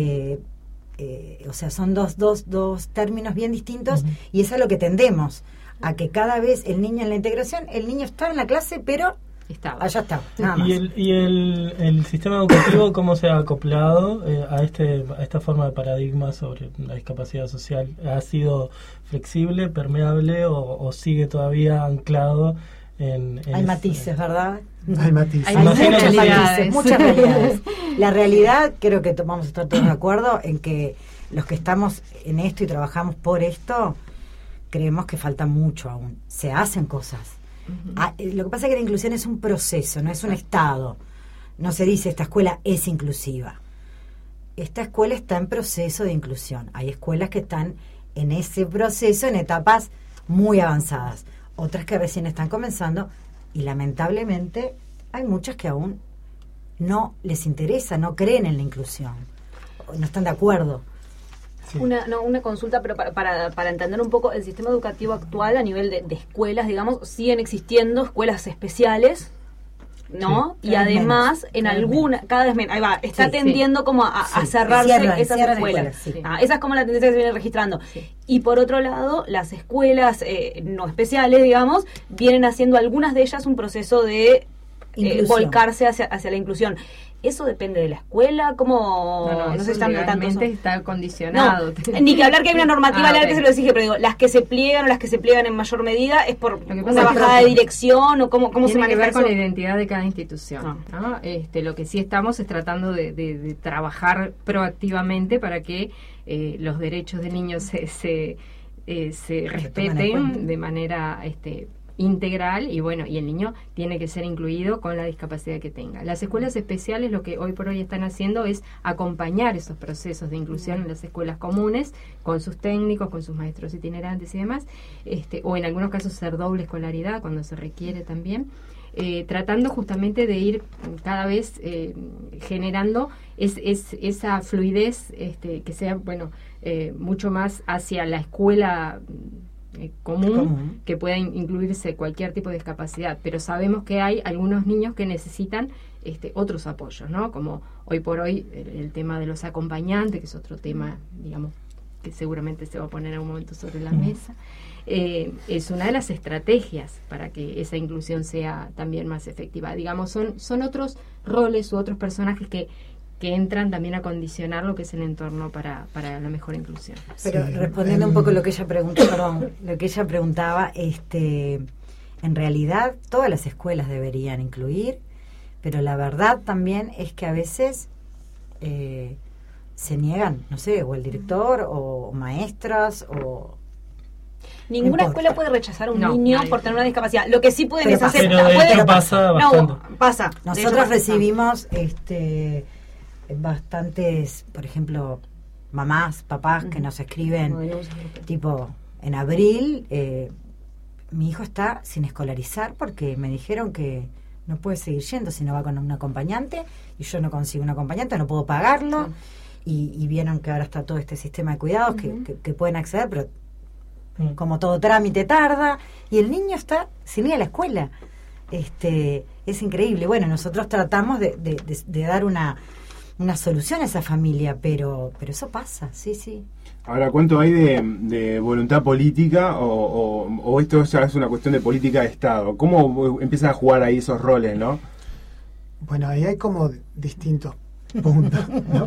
O sea, son dos términos bien distintos, y eso es lo que tendemos, a que cada vez el niño en la integración, el niño está en la clase, pero allá está, nada más. ¿Y el sistema educativo cómo se ha acoplado a esta forma de paradigma sobre la discapacidad social? ¿Ha sido flexible, permeable o sigue todavía anclado en hay matices, ¿verdad? Hay matices. Hay muchas realidades. La realidad, creo que vamos a estar todos de acuerdo en que los que estamos en esto y trabajamos por esto, creemos que falta mucho aún. Se hacen cosas. Lo que pasa es que la inclusión es un proceso, no es un estado. No se dice esta escuela es inclusiva. Esta escuela está en proceso de inclusión. Hay escuelas que están en ese proceso en etapas muy avanzadas, otras que recién están comenzando, y lamentablemente hay muchas que aún no les interesa, no creen en la inclusión, no están de acuerdo. Sí. Una consulta, pero para entender un poco el sistema educativo actual a nivel de escuelas, digamos, siguen existiendo escuelas especiales, ¿no? Sí, y además en alguna, cada vez menos, ahí va, está tendiendo como a cerrarse esas escuelas. Esa es como la tendencia que se viene registrando. Y por otro lado, las escuelas no especiales, digamos, vienen haciendo algunas de ellas un proceso de volcarse hacia la inclusión. ¿Eso depende de la escuela? ¿Cómo no se están legalmente está condicionado? No, ni que hablar que hay una normativa legal que se lo exige, pero digo, las que se pliegan o las que se pliegan en mayor medida es por una bajada de dirección o cómo se maneja que ver eso. con la identidad de cada institución. ¿No? Lo que sí estamos es tratando de trabajar proactivamente para que los derechos del niño se respeten de manera integral, y bueno, y el niño tiene que ser incluido con la discapacidad que tenga. Las escuelas especiales lo que hoy por hoy están haciendo es acompañar esos procesos de inclusión en las escuelas comunes, con sus técnicos, con sus maestros itinerantes y demás, o en algunos casos ser doble escolaridad cuando se requiere también, tratando justamente de ir cada vez generando esa fluidez que sea, mucho más hacia la escuela común, que pueda incluirse cualquier tipo de discapacidad, pero sabemos que hay algunos niños que necesitan otros apoyos, ¿no? Como hoy por hoy el tema de los acompañantes, que es otro tema, digamos, que seguramente se va a poner en algún momento sobre la mesa, es una de las estrategias para que esa inclusión sea también más efectiva. Digamos, son otros roles u otros personajes que entran también a condicionar lo que es el entorno para la mejor inclusión. Pero respondiendo un poco lo que ella preguntaba, en realidad todas las escuelas deberían incluir, pero la verdad también es que a veces se niegan, no sé, o el director o maestras o... Ninguna escuela puede rechazar a un niño por tener una discapacidad. Lo que sí pueden es hacer... Pasa. Nosotros recibimos bastantes, por ejemplo, mamás, papás que nos escriben, tipo, en abril, mi hijo está sin escolarizar porque me dijeron que no puede seguir yendo si no va con un acompañante y yo no consigo un acompañante, no puedo pagarlo. Y vieron que ahora está todo este sistema de cuidados que pueden acceder, pero como todo trámite tarda y el niño está sin ir a la escuela. Es increíble. Bueno, nosotros tratamos de dar una solución a esa familia, pero eso pasa, sí. Ahora, ¿cuánto hay de voluntad política o esto ya es una cuestión de política de Estado? ¿Cómo empiezan a jugar ahí esos roles, no? Bueno, ahí hay como distintos puntos, ¿no?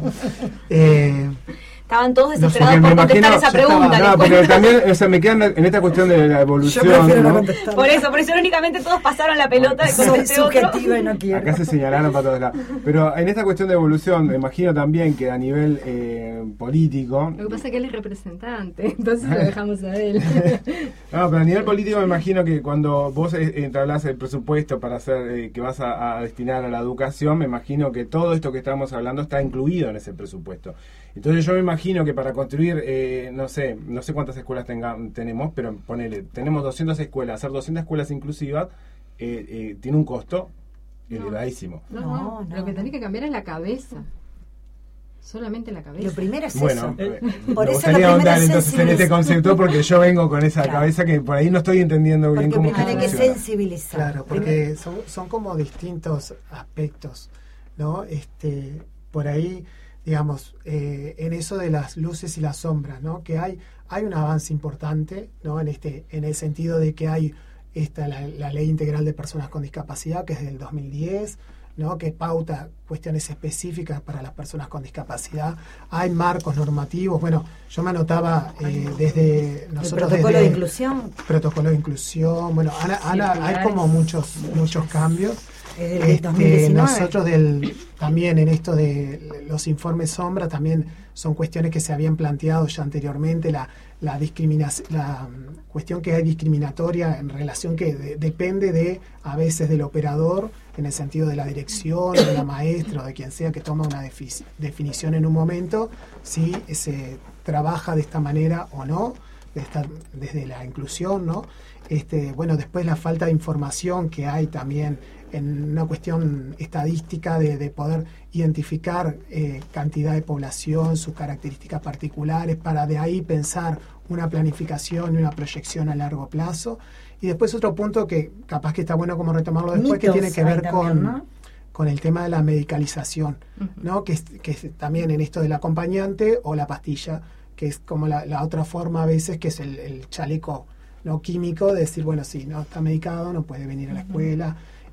Estaban todos desesperados por contestar esa pregunta. Porque también, me quedan en esta cuestión de la evolución. ¿No? Por eso únicamente todos pasaron la pelota de contestar otro. Y no quiero. Acá se señalaron para todos lados. Pero en esta cuestión de evolución, me imagino también que a nivel político. Lo que pasa es que él es representante, entonces lo dejamos a él. No, pero a nivel político me imagino que cuando vos entablás el presupuesto para hacer que vas a destinar a la educación, me imagino que todo esto que estamos hablando está incluido en ese presupuesto. Entonces yo me imagino que para construir, no sé cuántas escuelas tenemos, pero ponele, tenemos 200 escuelas, hacer 200 escuelas inclusivas tiene un costo elevadísimo. No, lo que tenés que cambiar es la cabeza. Solamente la cabeza. Lo primero es bueno, eso. Me gustaría ahondar entonces en este concepto porque yo vengo con esa cabeza que por ahí no estoy entendiendo bien cómo funciona. Porque hay que sensibilizar. Claro, porque son como distintos aspectos, ¿no? Por ahí, digamos, en eso de las luces y las sombras, ¿no? Que hay un avance importante, ¿no? En el sentido de que hay la Ley Integral de Personas con Discapacidad, que es del 2010, ¿no? Que pauta cuestiones específicas para las personas con discapacidad. Hay marcos normativos. Bueno, yo me anotaba desde nosotros... ¿El protocolo de inclusión? Protocolo de inclusión. Bueno, hay como muchos cambios. Nosotros también en esto de los informes sombra también son cuestiones que se habían planteado ya anteriormente, la cuestión que hay discriminatoria en relación que depende a veces del operador, en el sentido de la dirección, de la maestra o de quien sea que toma una definición en un momento, si se trabaja de esta manera o no, desde la inclusión, ¿no? Bueno, después la falta de información que hay también en una cuestión estadística de poder identificar cantidad de población, sus características particulares, para de ahí pensar una planificación y una proyección a largo plazo. Y después otro punto que capaz que está bueno como retomarlo después, que tiene que ver con el tema de la medicalización, ¿no? Que también en esto del acompañante o la pastilla, que es como la otra forma a veces, que es el chaleco no químico, de decir, bueno, si no está medicado no puede venir a la escuela.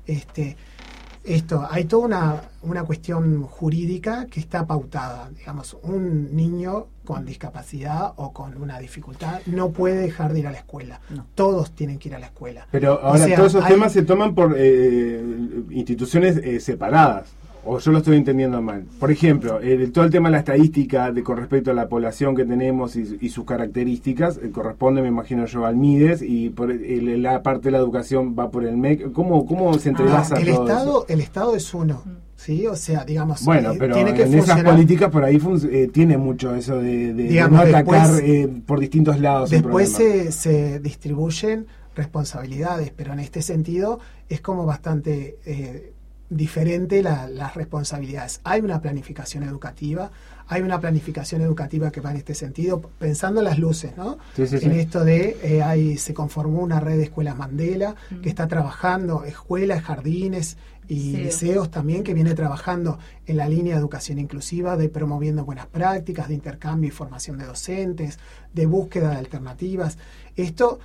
Hay toda una cuestión jurídica que está pautada. Digamos, un niño con discapacidad o con una dificultad no puede dejar de ir a la escuela. No. Todos tienen que ir a la escuela. Pero ahora todos esos temas se toman por instituciones separadas. O yo lo estoy entendiendo mal. Por ejemplo, todo el tema de la estadística con respecto a la población que tenemos y sus características corresponde, me imagino yo, al MIDES, y la parte de la educación va por el MEC. ¿Cómo se entrelaza todo eso? El Estado es uno, ¿sí? O sea, digamos, bueno, pero tiene que en esas políticas por ahí tiene mucho eso de no atacar por distintos lados. Después se distribuyen responsabilidades, pero en este sentido es como bastante... diferente las responsabilidades. Hay una planificación educativa, hay una planificación educativa que va en este sentido, pensando en las luces, ¿no? Sí, sí, en sí. esto de, se conformó una red de escuelas Mandela, que está trabajando escuelas, jardines y liceos también, que viene trabajando en la línea de educación inclusiva, de promoviendo buenas prácticas, de intercambio y formación de docentes, de búsqueda de alternativas. Esto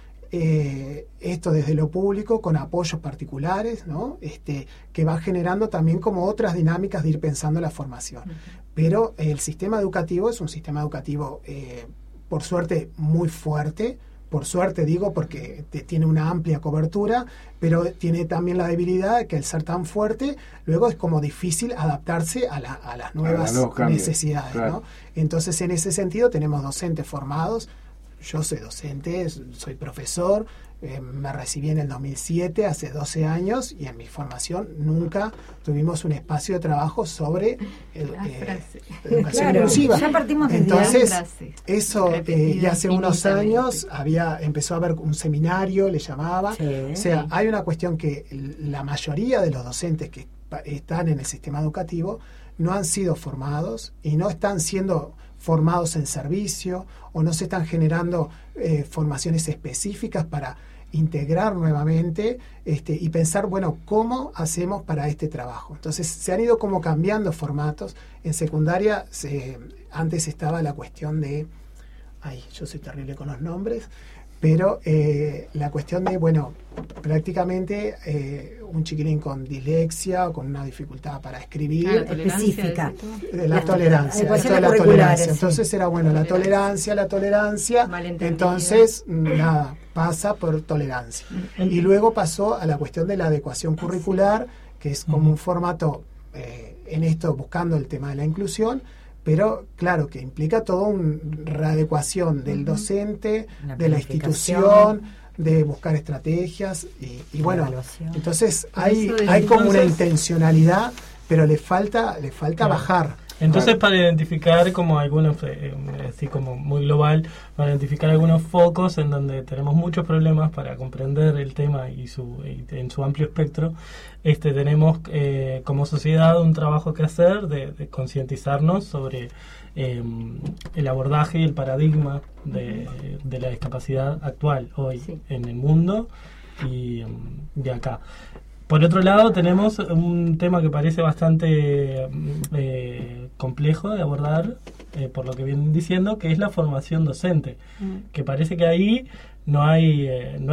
desde lo público, con apoyos particulares, ¿no? Que va generando también como otras dinámicas de ir pensando la formación. Pero el sistema educativo es un sistema educativo, por suerte, muy fuerte. Por suerte digo porque tiene una amplia cobertura, pero tiene también la debilidad de que al ser tan fuerte, luego es como difícil adaptarse a las nuevas necesidades, claro, ¿no? Entonces, en ese sentido, tenemos docentes formados. Yo soy docente, soy profesor, me recibí en el 2007, hace 12 años, y en mi formación nunca tuvimos un espacio de trabajo sobre educación inclusiva. Ya partimos de Entonces, eso, y hace unos años empezó a haber un seminario, le llamaba. O sea, hay una cuestión que la mayoría de los docentes que están en el sistema educativo no han sido formados y no están siendo formados en servicio, o no se están generando formaciones específicas para integrar nuevamente y pensar, bueno, ¿cómo hacemos para este trabajo? Entonces se han ido como cambiando formatos. En secundaria antes estaba la cuestión de, yo soy terrible con los nombres, pero la cuestión de, bueno, prácticamente un chiquilín con dislexia o con una dificultad para escribir. Específica. La tolerancia. Entonces era, bueno, la tolerancia. Entonces, nada, pasa por tolerancia. Y luego pasó a la cuestión de la adecuación curricular, que es como un formato en esto, buscando el tema de la inclusión, pero claro que implica toda una readecuación del docente, de la institución, de buscar estrategias y bueno, entonces hay como una intencionalidad, pero le falta bajar. Entonces, para identificar como algunos, así como muy global, para identificar algunos focos en donde tenemos muchos problemas para comprender el tema y en su amplio espectro, tenemos como sociedad un trabajo que hacer de concientizarnos sobre el abordaje y el paradigma de la discapacidad actual hoy en el mundo y de acá. Por otro lado, tenemos un tema que parece bastante complejo de abordar, por lo que vienen diciendo, que es la formación docente, que parece que ahí no hay,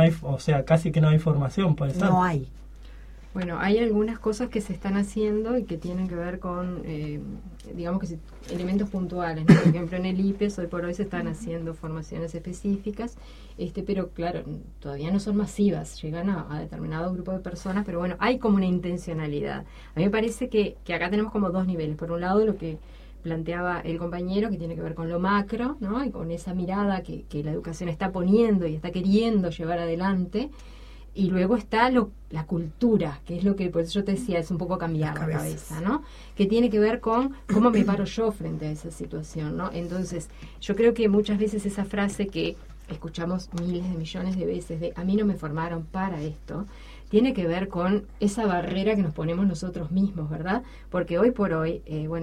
o sea, casi que no hay formación, ¿puede ser? No hay. Bueno, hay algunas cosas que se están haciendo y que tienen que ver con, digamos que elementos puntuales, ¿no? Por ejemplo, en el IPES hoy por hoy se están haciendo formaciones específicas, pero claro, todavía no son masivas, llegan a determinado grupo de personas, pero bueno, hay como una intencionalidad. A mí me parece que acá tenemos como dos niveles. Por un lado, lo que planteaba el compañero, que tiene que ver con lo macro, ¿no? Y con esa mirada que la educación está poniendo y está queriendo llevar adelante. Y luego está la cultura, que es lo que, por eso yo te decía, es un poco cambiar la cabeza, ¿no? Que tiene que ver con cómo me paro yo frente a esa situación, ¿no? Entonces, yo creo que muchas veces esa frase que escuchamos miles de millones de veces de a mí no me formaron para esto, tiene que ver con esa barrera que nos ponemos nosotros mismos, ¿verdad? Porque hoy por hoy,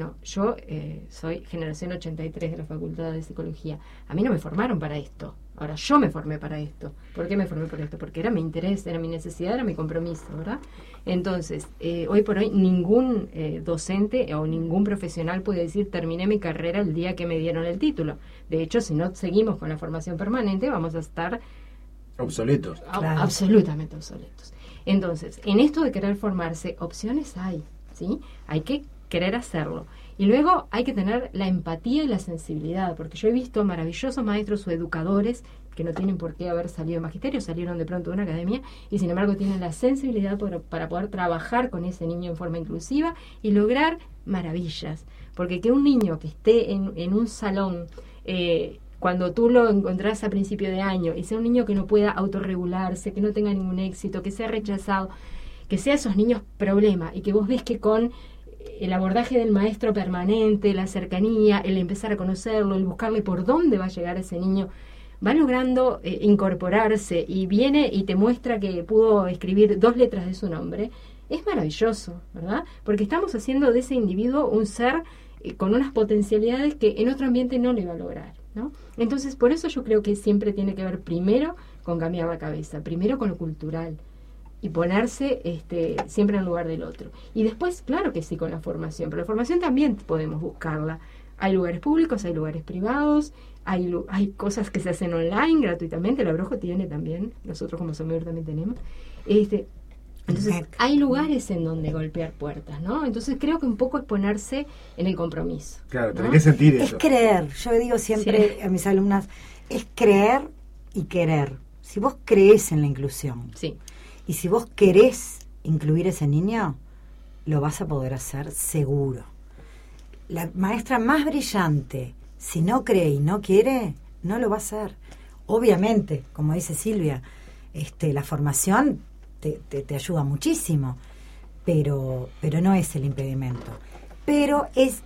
yo soy generación 83 de la Facultad de Psicología. A mí no me formaron para esto. Ahora, yo me formé para esto. ¿Por qué me formé para esto? Porque era mi interés, era mi necesidad, era mi compromiso, ¿verdad? Entonces, hoy por hoy ningún docente o ningún profesional puede decir terminé mi carrera el día que me dieron el título. De hecho, si no seguimos con la formación permanente, vamos a estar obsoletos. Absolutamente obsoletos. Entonces, en esto de querer formarse, opciones hay, ¿sí? Hay que querer hacerlo. Y luego hay que tener la empatía y la sensibilidad, porque yo he visto maravillosos maestros o educadores que no tienen por qué haber salido de magisterio, salieron de pronto de una academia y sin embargo tienen la sensibilidad para poder trabajar con ese niño en forma inclusiva y lograr maravillas. Porque que un niño que esté en un salón, cuando tú lo encontrás a principio de año y sea un niño que no pueda autorregularse, que no tenga ningún éxito, que sea rechazado, que sea esos niños problema y que vos ves que con el abordaje del maestro permanente, la cercanía, el empezar a conocerlo, el buscarle por dónde va a llegar ese niño, va logrando incorporarse y viene y te muestra que pudo escribir 2 letras de su nombre, es maravilloso, ¿verdad? Porque estamos haciendo de ese individuo un ser con unas potencialidades que en otro ambiente no lo iba a lograr, ¿no? Entonces, por eso yo creo que siempre tiene que ver primero con cambiar la cabeza, primero con lo cultural, y ponerse siempre en el lugar del otro. Y después, claro que sí, con la formación, pero la formación también podemos buscarla. Hay lugares públicos, hay lugares privados, hay cosas que se hacen online gratuitamente, la Brojo tiene también, nosotros como Someur también tenemos. Entonces, hay lugares en donde golpear puertas, ¿no? Entonces, creo que un poco es ponerse en el compromiso. Claro, ¿no? tenés que sentir eso. Es creer, yo digo siempre a mis alumnas, es creer y querer. Si vos creés en la inclusión, y si vos querés incluir ese niño, lo vas a poder hacer seguro. La maestra más brillante, si no cree y no quiere, no lo va a hacer. Obviamente, como dice Silvia, la formación te ayuda muchísimo, pero no es el impedimento. Pero es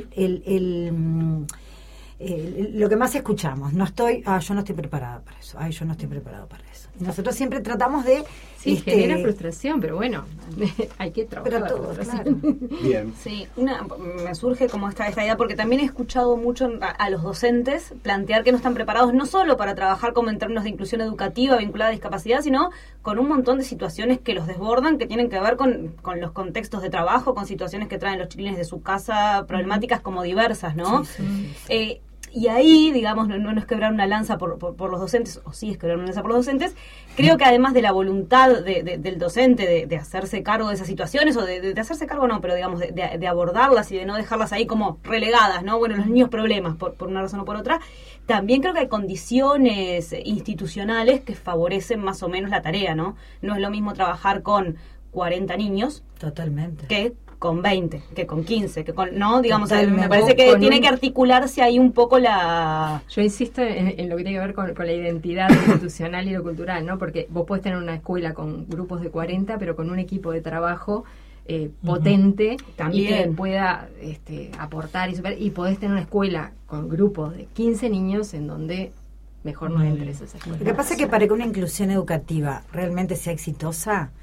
lo que más escuchamos. Yo no estoy preparada para eso. Yo no estoy preparado para eso. Y nosotros siempre tratamos de... Sí, genera frustración, pero bueno, hay que trabajar. Pero todo, claro. Bien. Sí, me surge como esta idea, porque también he escuchado mucho a los docentes plantear que no están preparados no solo para trabajar como en términos de inclusión educativa vinculada a discapacidad, sino con un montón de situaciones que los desbordan, que tienen que ver con los contextos de trabajo, con situaciones que traen los chiquilines de su casa, problemáticas como diversas, ¿no? Sí. Y ahí, digamos, no es quebrar una lanza por los docentes, o sí es quebrar una lanza por los docentes. Creo que además de la voluntad del docente de hacerse cargo de esas situaciones, o de hacerse cargo no, pero digamos de abordarlas y de no dejarlas ahí como relegadas, ¿no? Bueno, los niños problemas, por una razón o por otra. También creo que hay condiciones institucionales que favorecen más o menos la tarea, ¿no? No es lo mismo trabajar con 40 niños. Totalmente. Que con 20, que con 15, que con... No, digamos, Totalmente. me parece que tiene que articularse ahí un poco la... Yo insisto en lo que tiene que ver con la identidad institucional y lo cultural, ¿no? Porque vos podés tener una escuela con grupos de 40, pero con un equipo de trabajo potente, también, y que pueda aportar y podés tener una escuela con grupos de 15 niños en donde mejor no entres a esa escuela. Lo que pasa es que para que una inclusión educativa realmente sea exitosa,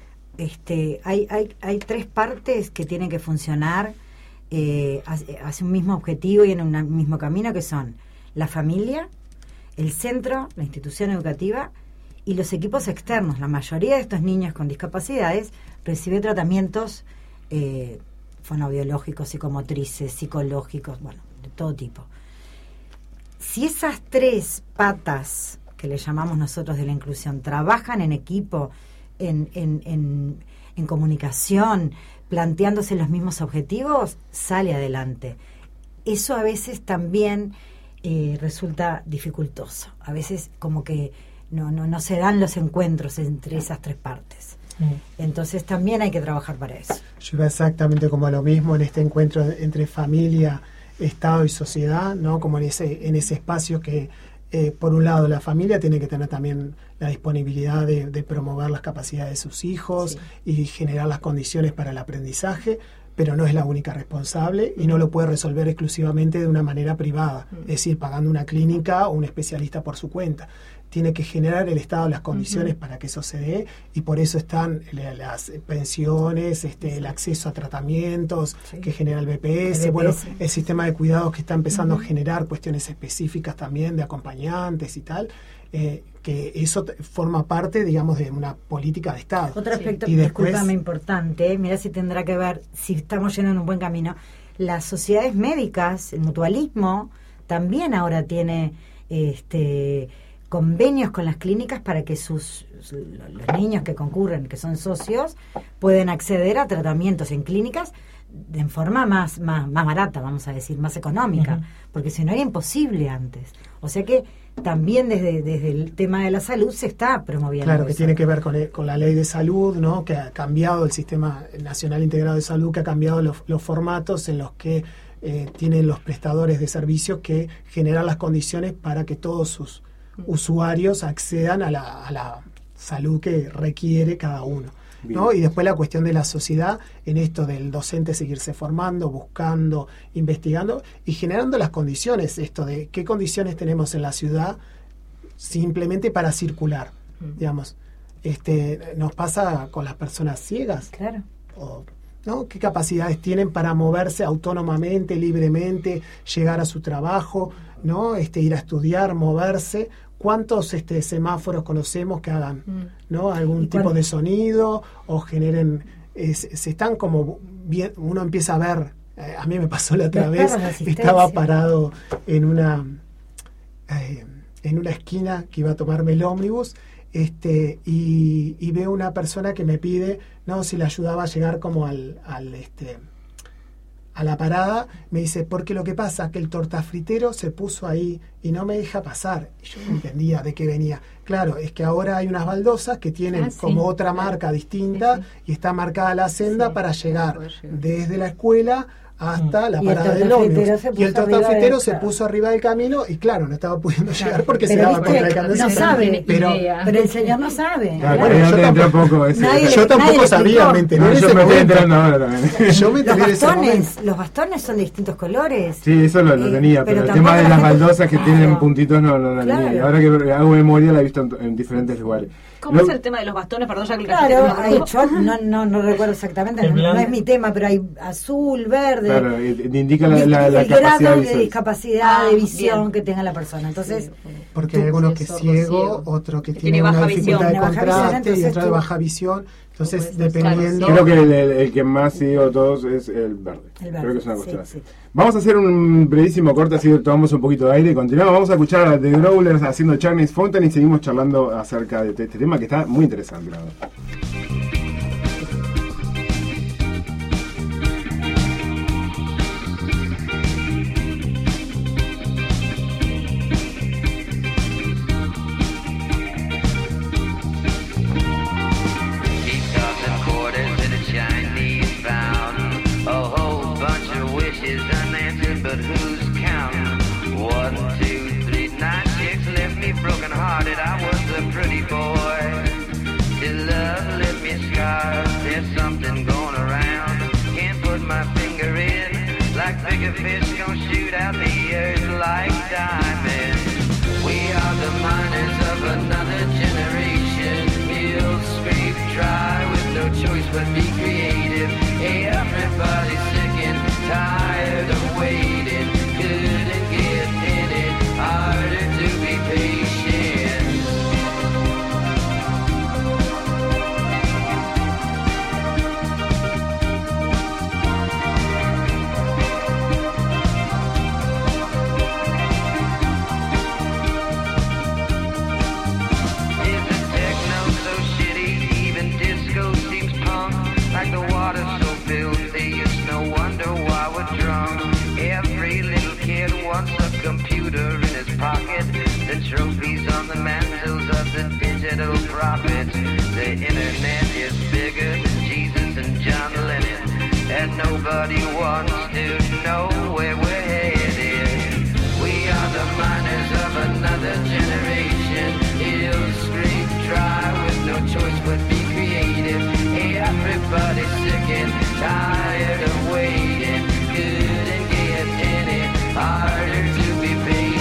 hay tres partes que tienen que funcionar hacia un mismo objetivo y en un mismo camino, que son la familia, el centro, la institución educativa y los equipos externos. La mayoría de estos niños con discapacidades recibe tratamientos fonobiológicos, psicomotrices, psicológicos, bueno, de todo tipo. Si esas tres patas que le llamamos nosotros de la inclusión trabajan en equipo, en comunicación, planteándose los mismos objetivos, sale adelante. Eso a veces también resulta dificultoso. A veces como que no se dan los encuentros entre esas tres partes. Entonces también hay que trabajar para eso. Yo iba exactamente como a lo mismo en este encuentro entre familia, Estado y sociedad, ¿no? Como en ese espacio que por un lado la familia tiene que tener también la disponibilidad de promover las capacidades de sus hijos y generar las condiciones para el aprendizaje, pero no es la única responsable y no lo puede resolver exclusivamente de una manera privada, es decir, pagando una clínica o un especialista por su cuenta. Tiene que generar el Estado las condiciones para que eso se dé, y por eso están las pensiones, el acceso a tratamientos que genera el BPS, bueno, el sistema de cuidados que está empezando a generar cuestiones específicas también de acompañantes y tal, que eso forma parte, digamos, de una política de Estado. Otro aspecto, y después, discúlpame, importante, mira si tendrá que ver, si estamos yendo en un buen camino, las sociedades médicas, el mutualismo, también ahora tiene convenios con las clínicas para que los niños que concurren, que son socios, pueden acceder a tratamientos en clínicas en forma más barata, vamos a decir, más económica, porque si no era imposible antes. O sea que también desde el tema de la salud se está promoviendo. Claro, que eso. tiene que ver con la ley de salud, ¿no? Que ha cambiado el Sistema Nacional Integrado de Salud, que ha cambiado los formatos en los que tienen los prestadores de servicios que generan las condiciones para que todos sus usuarios accedan a la salud que requiere cada uno, ¿no? Y después la cuestión de la sociedad en esto del docente seguirse formando, buscando, investigando y generando las condiciones, esto de qué condiciones tenemos en la ciudad simplemente para circular, digamos. Nos pasa con las personas ciegas. Claro. ¿no? ¿Qué capacidades tienen para moverse autónomamente, libremente, llegar a su trabajo, ¿no? Ir a estudiar, moverse? ¿Cuántos semáforos conocemos que hagan, ¿no? algún tipo de sonido o generen... se están como bien, uno empieza a ver, a mí me pasó la otra vez, estaba parado en una esquina que iba a tomarme el ómnibus, y veo una persona que me pide, no, si le ayudaba a llegar como a la parada. Me dice, porque lo que pasa es que el tortafritero se puso ahí y no me deja pasar. Y yo no entendía de qué venía. Claro, es que ahora hay unas baldosas que tienen como otra marca distinta y está marcada la senda para llegar desde la escuela hasta la parada del ómnibus. Y el tortafritero se puso arriba del camino y claro, no estaba pudiendo llegar porque se daba contra el camino. No sabe, pero el señor no sabe. Yo tampoco sabía, me enteré. Yo me estoy enterando ahora también. Yo me enteré de ese momento. Los bastones son de distintos colores. Sí, eso lo tenía, pero el tema de las baldosas que tienen puntitos no lo tenía. Y ahora que hago memoria la he visto en diferentes lugares. ¿Cómo es el tema de los bastones? Perdón, ya que yo no recuerdo exactamente, no es mi tema, pero hay azul, verde. Claro, indica la el grado de discapacidad de visión que tenga la persona. Entonces, porque hay algunos que es ciego, otro que tiene una dificultad de contraste y otro de baja visión. Entonces, dependiendo... Creo que el que más ciego de todos es el verde. Creo que es una cuestión así. Vamos a hacer un brevísimo corte, así que tomamos un poquito de aire y continuamos. Vamos a escuchar a The Growlers haciendo Chinese Fountain y seguimos charlando acerca de este tema que está muy interesante, la verdad. But who's counting? 1, 2, 3, 9, 6 left me broken hearted. I was a pretty boy. Till love left me scarred. There's something going around. Can't put my finger in. Like bigger fish gonna shoot out the earth like diamonds. We are the miners of another generation. Hills scraped dry with no choice but be creative. Hey, everybody's sick and tired of waiting. Couldn't get any harder to be patient. Isn't techno so shitty? Even disco seems punk. Like the water's so filthy, it's no wonder why we're drunk. Every little kid wants a computer in his pocket. The trophies on the mantles of the digital prophets. The internet is bigger than Jesus and John Lennon. And nobody wants to know where we're headed. We are the miners of another generation. Hills scrape dry with no choice but be creative. Hey, everybody's sick and tired of waiting. Couldn't get any harder to be patient.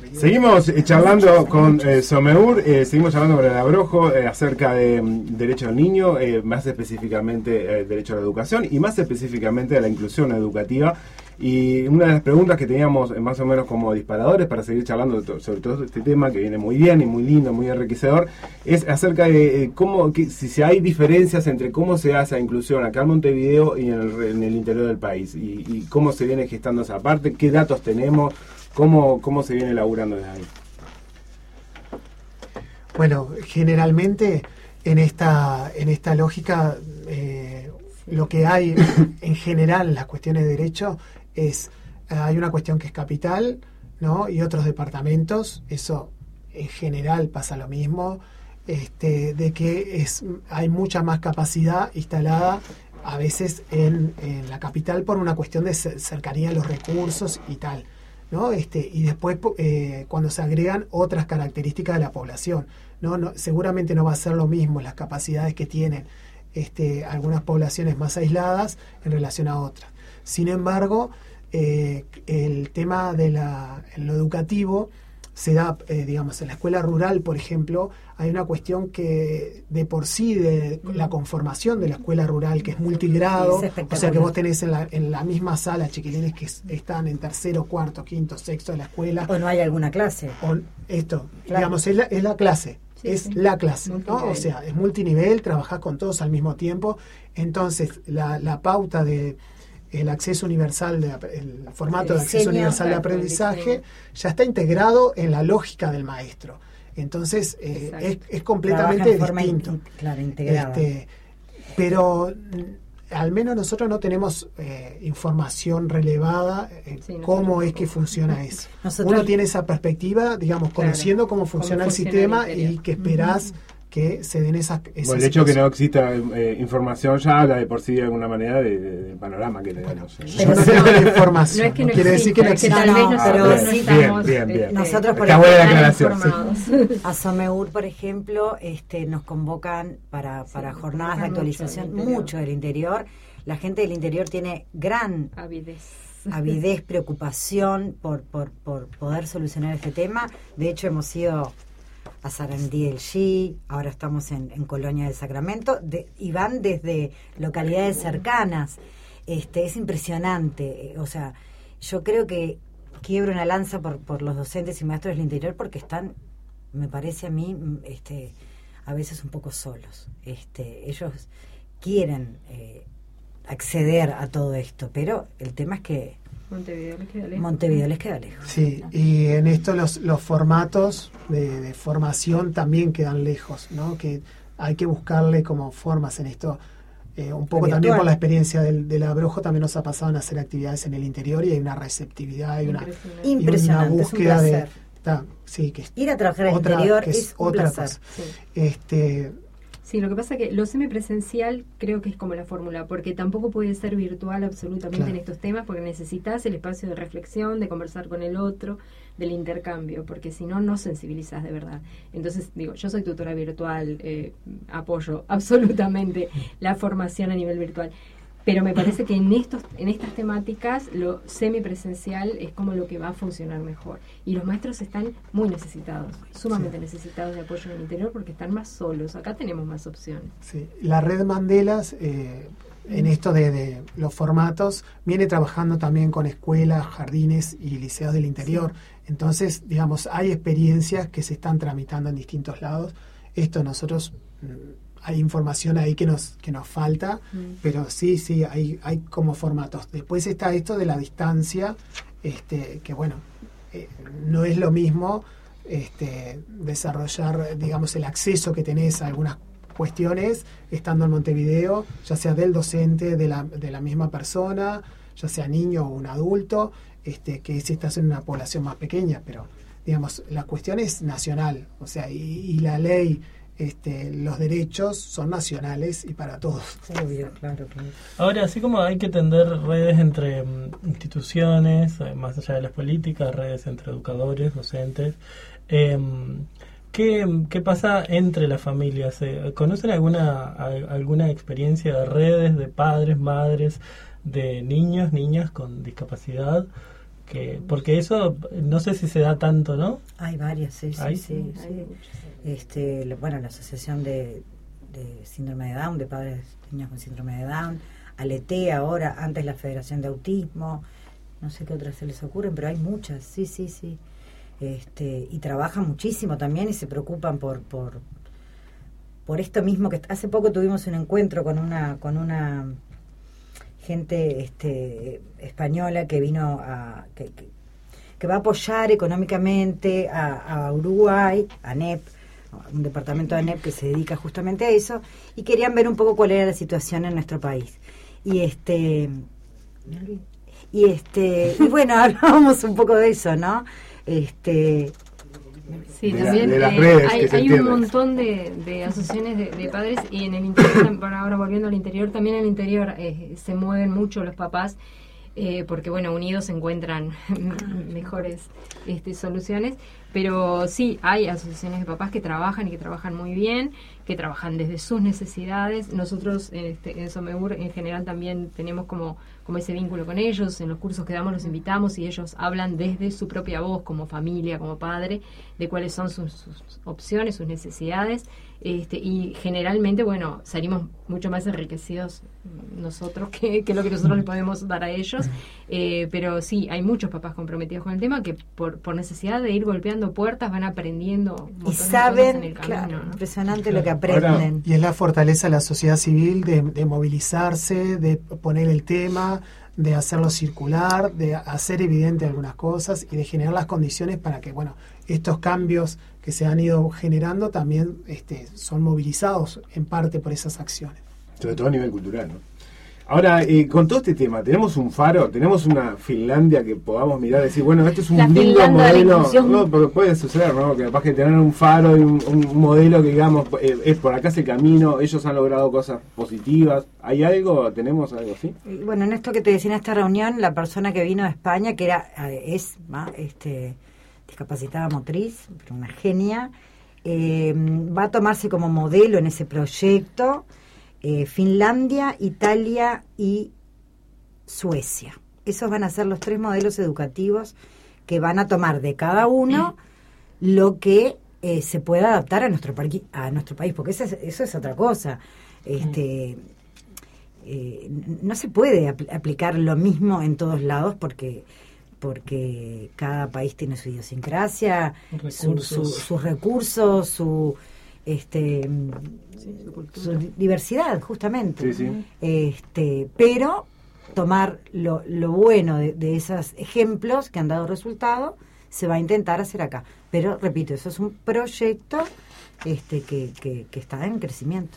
Seguimos charlando con Someur, seguimos charlando con el Abrojo acerca de derecho del niño, más específicamente derecho a la educación y más específicamente a la inclusión educativa. Y una de las preguntas que teníamos más o menos como disparadores para seguir charlando sobre todo este tema que viene muy bien y muy lindo, muy enriquecedor, es acerca de si hay diferencias entre cómo se hace la inclusión acá en Montevideo y en el interior del país y cómo se viene gestando esa parte, qué datos tenemos, cómo se viene elaborando desde ahí. Bueno, generalmente en esta lógica lo que hay en general en las cuestiones de derecho es hay una cuestión que es capital, ¿no? Y otros departamentos, eso en general pasa lo mismo, de que hay mucha más capacidad instalada a veces en la capital por una cuestión de cercanía a los recursos y tal, ¿no? Y después cuando se agregan otras características de la población, ¿no? Seguramente no va a ser lo mismo las capacidades que tienen algunas poblaciones más aisladas en relación a otras. Sin embargo, el tema de lo educativo se da, digamos, en la escuela rural, por ejemplo, hay una cuestión que de por sí, de la conformación de la escuela rural, que es multigrado, o sea que vos tenés en la misma sala chiquilines que están en tercero, cuarto, quinto, sexto de la escuela. O no hay alguna clase. Digamos, es la clase. La clase, ¿no? O sea, es multinivel, trabajás con todos al mismo tiempo. Entonces, la pauta de el acceso universal, el formato de acceso universal de aprendizaje ya está integrado en la lógica del maestro. Entonces, es completamente distinto. Integrado. Pero al menos nosotros no tenemos información relevada cómo es que funciona eso. Uno tiene esa perspectiva, digamos, conociendo cómo funciona el sistema y que esperás que se den esas bueno, el hecho de que no exista información ya habla de por sí de alguna manera del panorama que tenemos. Yo no tengo la información, no quiere decir que no existe. Pero sí, bien. Nosotros, por ejemplo, a Someur, por ejemplo, nos convocan para jornadas de actualización mucho del interior. La gente del interior tiene gran avidez, preocupación por poder solucionar este tema. De hecho, hemos ido a Sarandí del G, ahora estamos en Colonia del Sacramento, y van desde localidades cercanas. Es impresionante. O sea, yo creo que quiebro una lanza por los docentes y maestros del interior porque están, me parece a mí, a veces un poco solos. Ellos quieren acceder a todo esto, pero el tema es que Montevideo les queda lejos. Sí, y en esto los formatos de formación también quedan lejos, ¿no? Que hay que buscarle como formas en esto. Un poco también por la experiencia del Abrojo también nos ha pasado en hacer actividades en el interior y hay una receptividad, hay una búsqueda de... ir a trabajar al interior es un otra placer. cosa. Sí, lo que pasa es que lo semipresencial creo que es como la fórmula, porque tampoco puede ser virtual absolutamente en estos temas, porque necesitas el espacio de reflexión, de conversar con el otro, del intercambio, porque si no, no sensibilizas de verdad. Entonces, yo soy tutora virtual, apoyo absolutamente la formación a nivel virtual. Pero me parece que en estas temáticas lo semipresencial es como lo que va a funcionar mejor. Y los maestros están muy necesitados, sumamente necesitados de apoyo en el interior porque están más solos. Acá tenemos más opciones. Sí. La red Mandelas, en esto de los formatos, viene trabajando también con escuelas, jardines y liceos del interior. Entonces, digamos, hay experiencias que se están tramitando en distintos lados. Esto nosotros... hay información ahí que nos falta, pero sí, hay como formatos. Después está esto de la distancia, que bueno, no es lo mismo desarrollar, digamos, el acceso que tenés a algunas cuestiones estando en Montevideo, ya sea del docente, de la misma persona, ya sea niño o un adulto, que si estás en una población más pequeña, pero digamos, la cuestión es nacional, o sea, y la ley... los derechos son nacionales y para todos. Obvio, claro. Ahora, así como hay que tender redes entre instituciones, más allá de las políticas, redes entre educadores, docentes, ¿qué pasa entre las familias? ¿Conocen alguna experiencia de redes, de padres, madres, de niños, niñas con discapacidad? Porque eso no sé si se da tanto, ¿no? Hay varias, sí. ¿Hay? Sí. Bueno, la Asociación de Síndrome de Down, de padres de niños con síndrome de Down, ALETE ahora, antes la Federación de Autismo, no sé qué otras se les ocurren, pero hay muchas, sí. Y trabajan muchísimo también y se preocupan por esto mismo, que hace poco tuvimos un encuentro con una gente española que vino que va a apoyar económicamente a Uruguay, a ANEP, un departamento de ANEP que se dedica justamente a eso, y querían ver un poco cuál era la situación en nuestro país. Y bueno, hablábamos un poco de eso, ¿no? Sí, de también de las redes que se hay un entienden. montón de asociaciones de padres, y en el interior, por ahora volviendo al interior, también en el interior se mueven mucho los papás, porque bueno, unidos se encuentran mejores soluciones, pero sí hay asociaciones de papás que trabajan y que trabajan muy bien, que trabajan desde sus necesidades. Nosotros en Someur en general también tenemos como ese vínculo con ellos. En los cursos que damos los invitamos y ellos hablan desde su propia voz, como familia, como padre, de cuáles son sus opciones, sus necesidades, y generalmente, bueno, salimos mucho más enriquecidos nosotros que lo que nosotros les podemos dar a ellos, pero sí, hay muchos papás comprometidos con el tema que por necesidad de ir golpeando puertas van aprendiendo un montón Y de saben, cosas en el camino, claro, ¿no? impresionante lo que aprenden. Y es la fortaleza de la sociedad civil de movilizarse, de poner el tema, de hacerlo circular, de hacer evidente algunas cosas y de generar las condiciones para que, bueno, estos cambios que se han ido generando también son movilizados en parte por esas acciones. Sobre todo a nivel cultural, ¿no? Ahora, con todo este tema, ¿tenemos un faro? ¿Tenemos una Finlandia que podamos mirar y decir, bueno, esto es un La lindo Finlandia de la modelo? inclusión. No, pero puede suceder, ¿no? Que capaz que tener un faro y un modelo que digamos, es por acá es el camino, ellos han logrado cosas positivas. ¿Hay algo? ¿Tenemos algo así? Y bueno, en esto que te decía en esta reunión, la persona que vino de España, que es discapacitada motriz, pero una genia, va a tomarse como modelo en ese proyecto Finlandia, Italia y Suecia. Esos van a ser los 3 modelos educativos que van a tomar de cada uno lo que se pueda adaptar a nuestro país, porque eso es otra cosa. No se puede aplicar lo mismo en todos lados porque cada país tiene su idiosincrasia, sus recursos, su diversidad, justamente. Pero tomar lo bueno de esos ejemplos que han dado resultado se va a intentar hacer acá. Pero, repito, eso es un proyecto que está en crecimiento.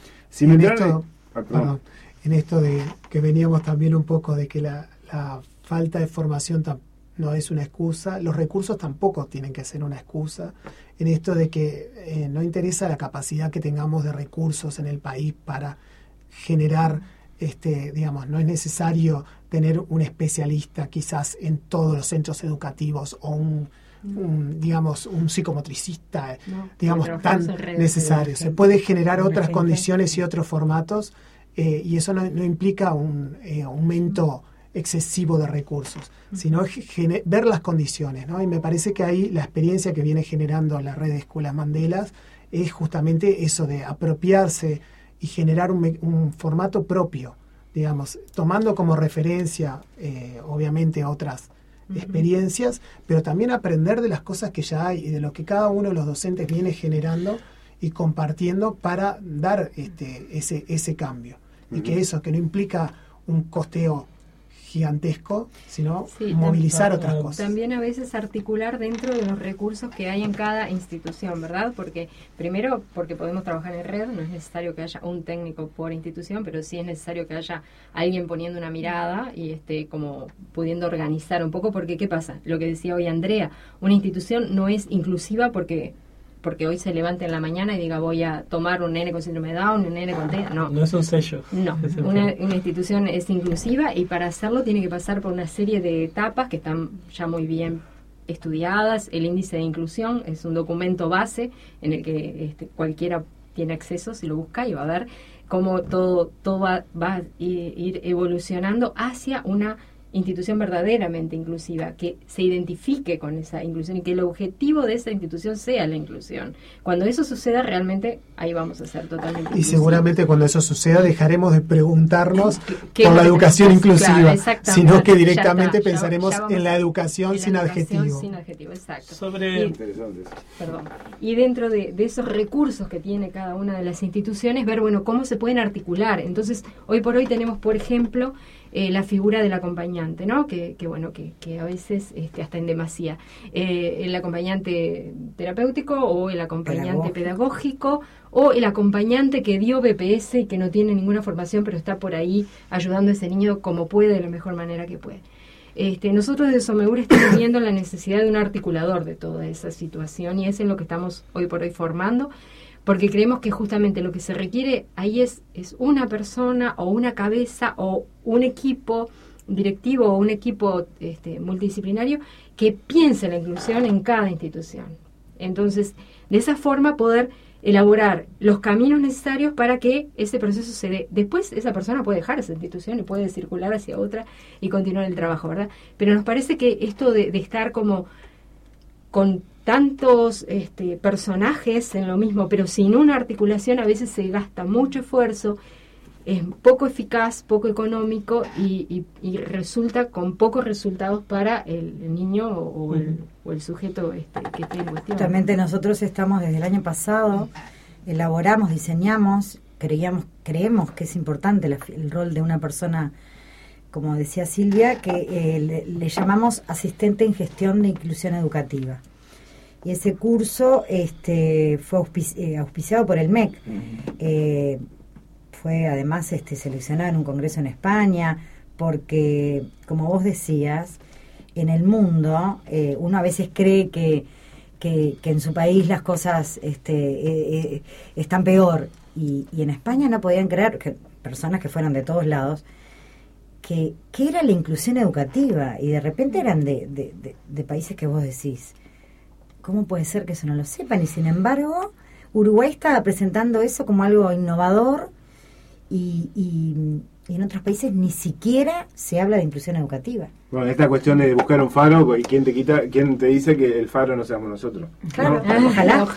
En esto de que veníamos también un poco de que la falta de formación no es una excusa, los recursos tampoco tienen que ser una excusa, en esto de que no interesa la capacidad que tengamos de recursos en el país para generar, no es necesario tener un especialista quizás en todos los centros educativos o un psicomotricista, tan necesario. Se puede generar otras condiciones y otros formatos, y eso no implica un aumento excesivo de recursos, sino ver las condiciones, ¿no? Y me parece que ahí la experiencia que viene generando la red de escuelas Mandelas es justamente eso de apropiarse y generar un formato propio, digamos, tomando como referencia obviamente otras experiencias, pero también aprender de las cosas que ya hay y de lo que cada uno de los docentes viene generando y compartiendo para dar ese cambio. Y que no implica un costeo gigantesco, sino movilizar otras cosas. También a veces articular dentro de los recursos que hay en cada institución, ¿verdad? Porque primero, porque podemos trabajar en red, no es necesario que haya un técnico por institución, pero sí es necesario que haya alguien poniendo una mirada y como pudiendo organizar un poco, porque ¿qué pasa? Lo que decía hoy Andrea, una institución no es inclusiva porque hoy se levante en la mañana y diga voy a tomar un nene con síndrome de Down, un nene con TEA. No es un sello. No, una institución es inclusiva y para hacerlo tiene que pasar por una serie de etapas que están ya muy bien estudiadas. El índice de inclusión es un documento base en el que cualquiera tiene acceso si lo busca y va a ver cómo todo va a ir evolucionando hacia una institución verdaderamente inclusiva, que se identifique con esa inclusión y que el objetivo de esa institución sea la inclusión. Cuando eso suceda, realmente ahí vamos a ser totalmente Y inclusivos. seguramente cuando eso suceda dejaremos de preguntarnos ¿Qué por la es lo que educación necesitamos? Claro, inclusiva, exactamente. sino que Ya directamente está, pensaremos ya vamos en la educación en la sin educación adjetivo. sin adjetivo, exacto. Sobre... Perdón. Y dentro de esos recursos que tiene cada una de las instituciones, ver, bueno, cómo se pueden articular. Entonces, hoy por hoy tenemos, por ejemplo, la figura del acompañante, ¿no? Que a veces hasta en demasía. El acompañante terapéutico o el acompañante pedagógico o el acompañante que dio BPS y que no tiene ninguna formación, pero está por ahí ayudando a ese niño como puede, de la mejor manera que puede. Nosotros de Somegur estamos viendo la necesidad de un articulador de toda esa situación y es en lo que estamos hoy por hoy formando, porque creemos que justamente lo que se requiere ahí es una persona o una cabeza o un equipo directivo o un equipo multidisciplinario que piense la inclusión en cada institución. Entonces, de esa forma poder elaborar los caminos necesarios para que ese proceso se dé. Después esa persona puede dejar esa institución y puede circular hacia otra y continuar el trabajo, ¿verdad? Pero nos parece que esto de estar como con tantos personajes en lo mismo, pero sin una articulación, a veces se gasta mucho esfuerzo, es poco eficaz, poco económico y resulta con pocos resultados para el niño o el sujeto que esté en cuestión. Justamente nosotros estamos desde el año pasado, elaboramos, diseñamos, creemos que es importante el rol de una persona, como decía Silvia, que le llamamos asistente en gestión de inclusión educativa. Y ese curso fue auspiciado por el MEC. Fue además seleccionado en un congreso en España, porque, como vos decías, en el mundo uno a veces cree que en su país las cosas están peor. Y en España no podían creer, que personas que fueron de todos lados, que era la inclusión educativa. Y de repente eran de países que vos decís, ¿cómo puede ser que eso no lo sepan? Y sin embargo, Uruguay estaba presentando eso como algo innovador y en otros países ni siquiera se habla de inclusión educativa. Bueno, esta cuestión de buscar un faro, ¿y quién te dice que el faro no seamos nosotros? Claro, ¿no? ojalá.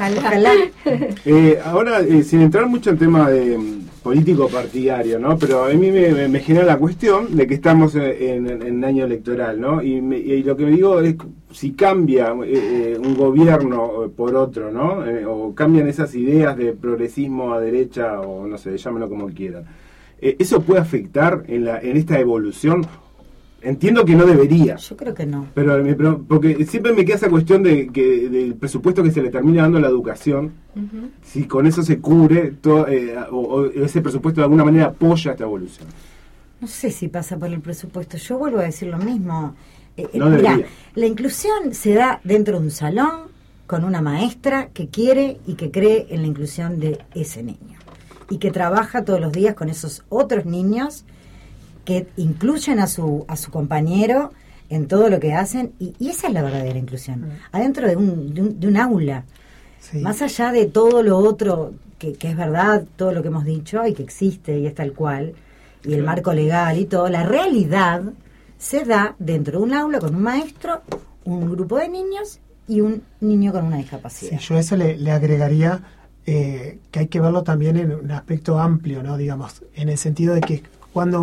Ahora, sin entrar mucho en tema de político partidario, ¿no? Pero a mí me genera la cuestión de que estamos en año electoral, ¿no? Y lo que me digo es si cambia un gobierno por otro, ¿no? O cambian esas ideas de progresismo a derecha, o no sé, llámenlo como quieran. ¿Eso puede afectar en esta evolución? Entiendo que no debería. Yo creo que no. Pero porque siempre me queda esa cuestión del presupuesto que se le termina dando a la educación, si con eso se cubre todo, o ese presupuesto de alguna manera apoya esta evolución. No sé si pasa por el presupuesto. Yo vuelvo a decir lo mismo. No Mirá, debería. la inclusión se da dentro de un salón con una maestra que quiere y que cree en la inclusión de ese niño y que trabaja todos los días con esos otros niños que incluyen a su compañero en todo lo que hacen y esa es la verdadera inclusión, adentro de un aula, más allá de todo lo otro que es verdad, todo lo que hemos dicho y que existe y es tal cual, y el marco legal y todo, la realidad se da dentro de un aula con un maestro, un grupo de niños y un niño con una discapacidad. Sí, yo a eso le agregaría que hay que verlo también en un aspecto amplio, ¿no? Digamos, en el sentido de que cuando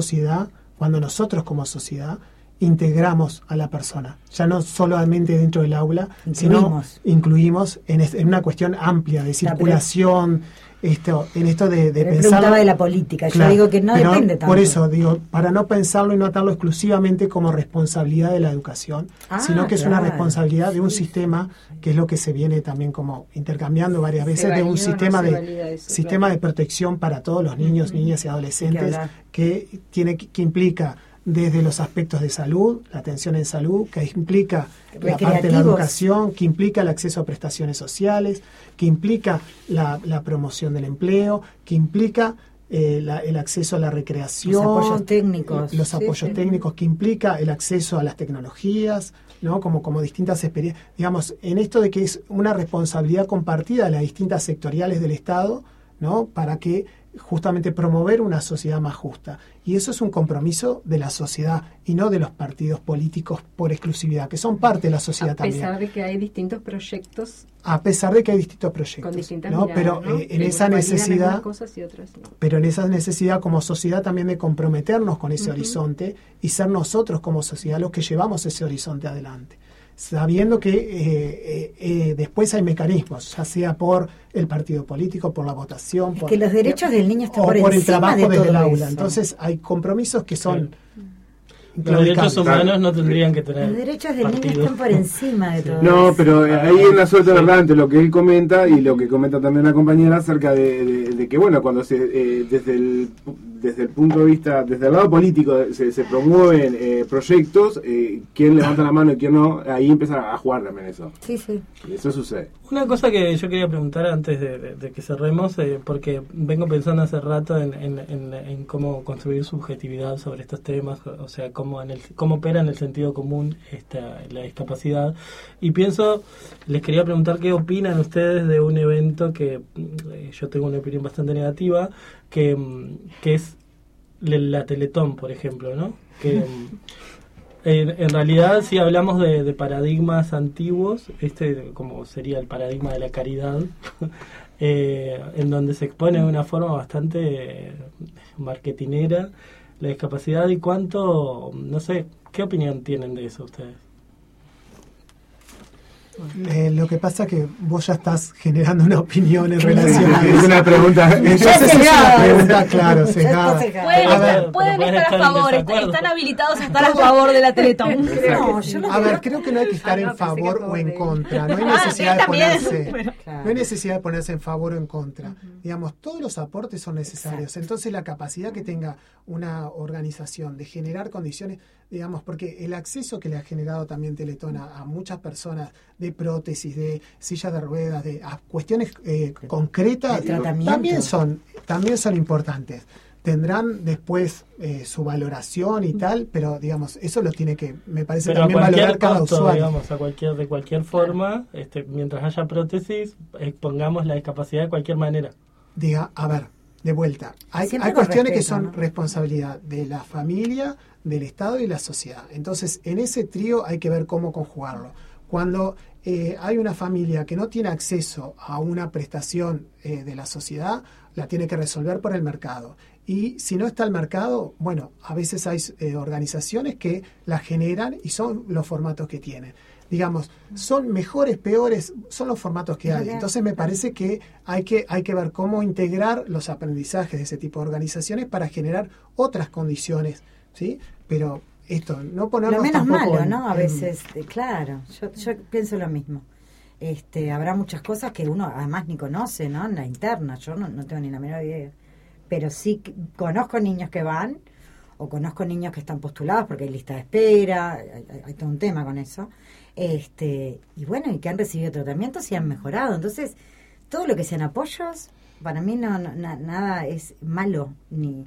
nosotros como sociedad integramos a la persona, ya no solamente dentro del aula, sino incluimos en una cuestión amplia de circulación, en esto de pensar. Preguntaba de la política, claro, yo digo que no depende tanto. Por eso digo, para no pensarlo y no atarlo exclusivamente como responsabilidad de la educación, sino que es una responsabilidad de un sistema, que es lo que se viene también como intercambiando varias veces, de un sistema de protección para todos los niños, niñas y adolescentes, que implica desde los aspectos de salud, la atención en salud, que implica la parte de la educación, que implica el acceso a prestaciones sociales, que implica la promoción del empleo, que implica el acceso a la recreación, los apoyos técnicos, técnicos, que implica el acceso a las tecnologías, ¿no? Como distintas experiencias, digamos, en esto de que es una responsabilidad compartida de las distintas sectoriales del Estado, ¿no? Para que justamente promover una sociedad más justa. Y eso es un compromiso de la sociedad y no de los partidos políticos por exclusividad, que son parte de la sociedad también. A pesar de que hay distintos proyectos. A pesar de que hay distintos proyectos. Con distintas ¿no? miradas, Pero ¿no? en esa necesidad, cosas y otras no. pero en esa necesidad como sociedad también de comprometernos con ese horizonte y ser nosotros como sociedad los que llevamos ese horizonte adelante. Sabiendo que después hay mecanismos, ya sea por el partido político, por la votación, que los derechos del niño están por el encima trabajo de desde todo el aula. eso. Entonces hay compromisos que son Los derechos humanos no tendrían que tener Los derechos del niño partido. están por encima de todo No, eso. pero ahí hay una suerte verdad entre lo que él comenta y lo que comenta también la compañera acerca de que, bueno, cuando desde el punto de vista, desde el lado político se promueven proyectos, quién levanta la mano y quién no, ahí empiezan a jugar también eso. Sí, sí. Y eso sucede. Una cosa que yo quería preguntar antes de que cerremos, porque vengo pensando hace rato en cómo construir subjetividad sobre estos temas, o sea, cómo opera en el sentido común la discapacidad. Y les quería preguntar qué opinan ustedes de un evento que yo tengo una opinión bastante negativa, que es la Teletón, por ejemplo, ¿no? Que en realidad, si hablamos de paradigmas antiguos, como sería el paradigma de la caridad, en donde se expone de una forma bastante marketinera la discapacidad y cuánto, no sé, ¿qué opinión tienen de eso ustedes? Lo que pasa que vos ya estás generando una opinión en relación a eso. Es una pregunta. Entonces es una pregunta, claro, sesgada. Pueden estar a favor, están habilitados a estar a favor de la Teletón. A ver, creo que no hay que estar en favor o en contra. No hay necesidad no hay necesidad de ponerse en favor o en contra. Digamos, todos los aportes son necesarios. Entonces la capacidad que tenga una organización de generar condiciones, digamos, porque el acceso que le ha generado también Teletón a muchas personas de prótesis, de sillas de ruedas, a cuestiones concretas, también son importantes. Tendrán después su valoración y tal, pero digamos, eso lo tiene que, me parece, pero también valorar cada costo, usuario. Digamos, de cualquier forma, mientras haya prótesis, expongamos la discapacidad de cualquier manera. A ver, de vuelta, hay cuestiones que son responsabilidad de la familia, del Estado y la sociedad. Entonces, en ese trío hay que ver cómo conjugarlo. Cuando hay una familia que no tiene acceso a una prestación de la sociedad, la tiene que resolver por el mercado. Y si no está el mercado, bueno, a veces hay organizaciones que la generan y son los formatos que tienen. Digamos, son mejores, peores, son los formatos que hay. Entonces me parece que hay que ver cómo integrar los aprendizajes de ese tipo de organizaciones para generar otras condiciones, ¿sí? Pero esto, no ponernos lo menos tampoco malo, ¿no? A veces, claro, yo pienso lo mismo. Habrá muchas cosas que uno además ni conoce, ¿no? En la interna, yo no tengo ni la menor idea. Pero sí conozco niños que van, o conozco niños que están postulados porque hay lista de espera, hay todo un tema con eso. Y bueno, y que han recibido tratamientos y han mejorado. Entonces, todo lo que sean apoyos, para mí nada es malo ni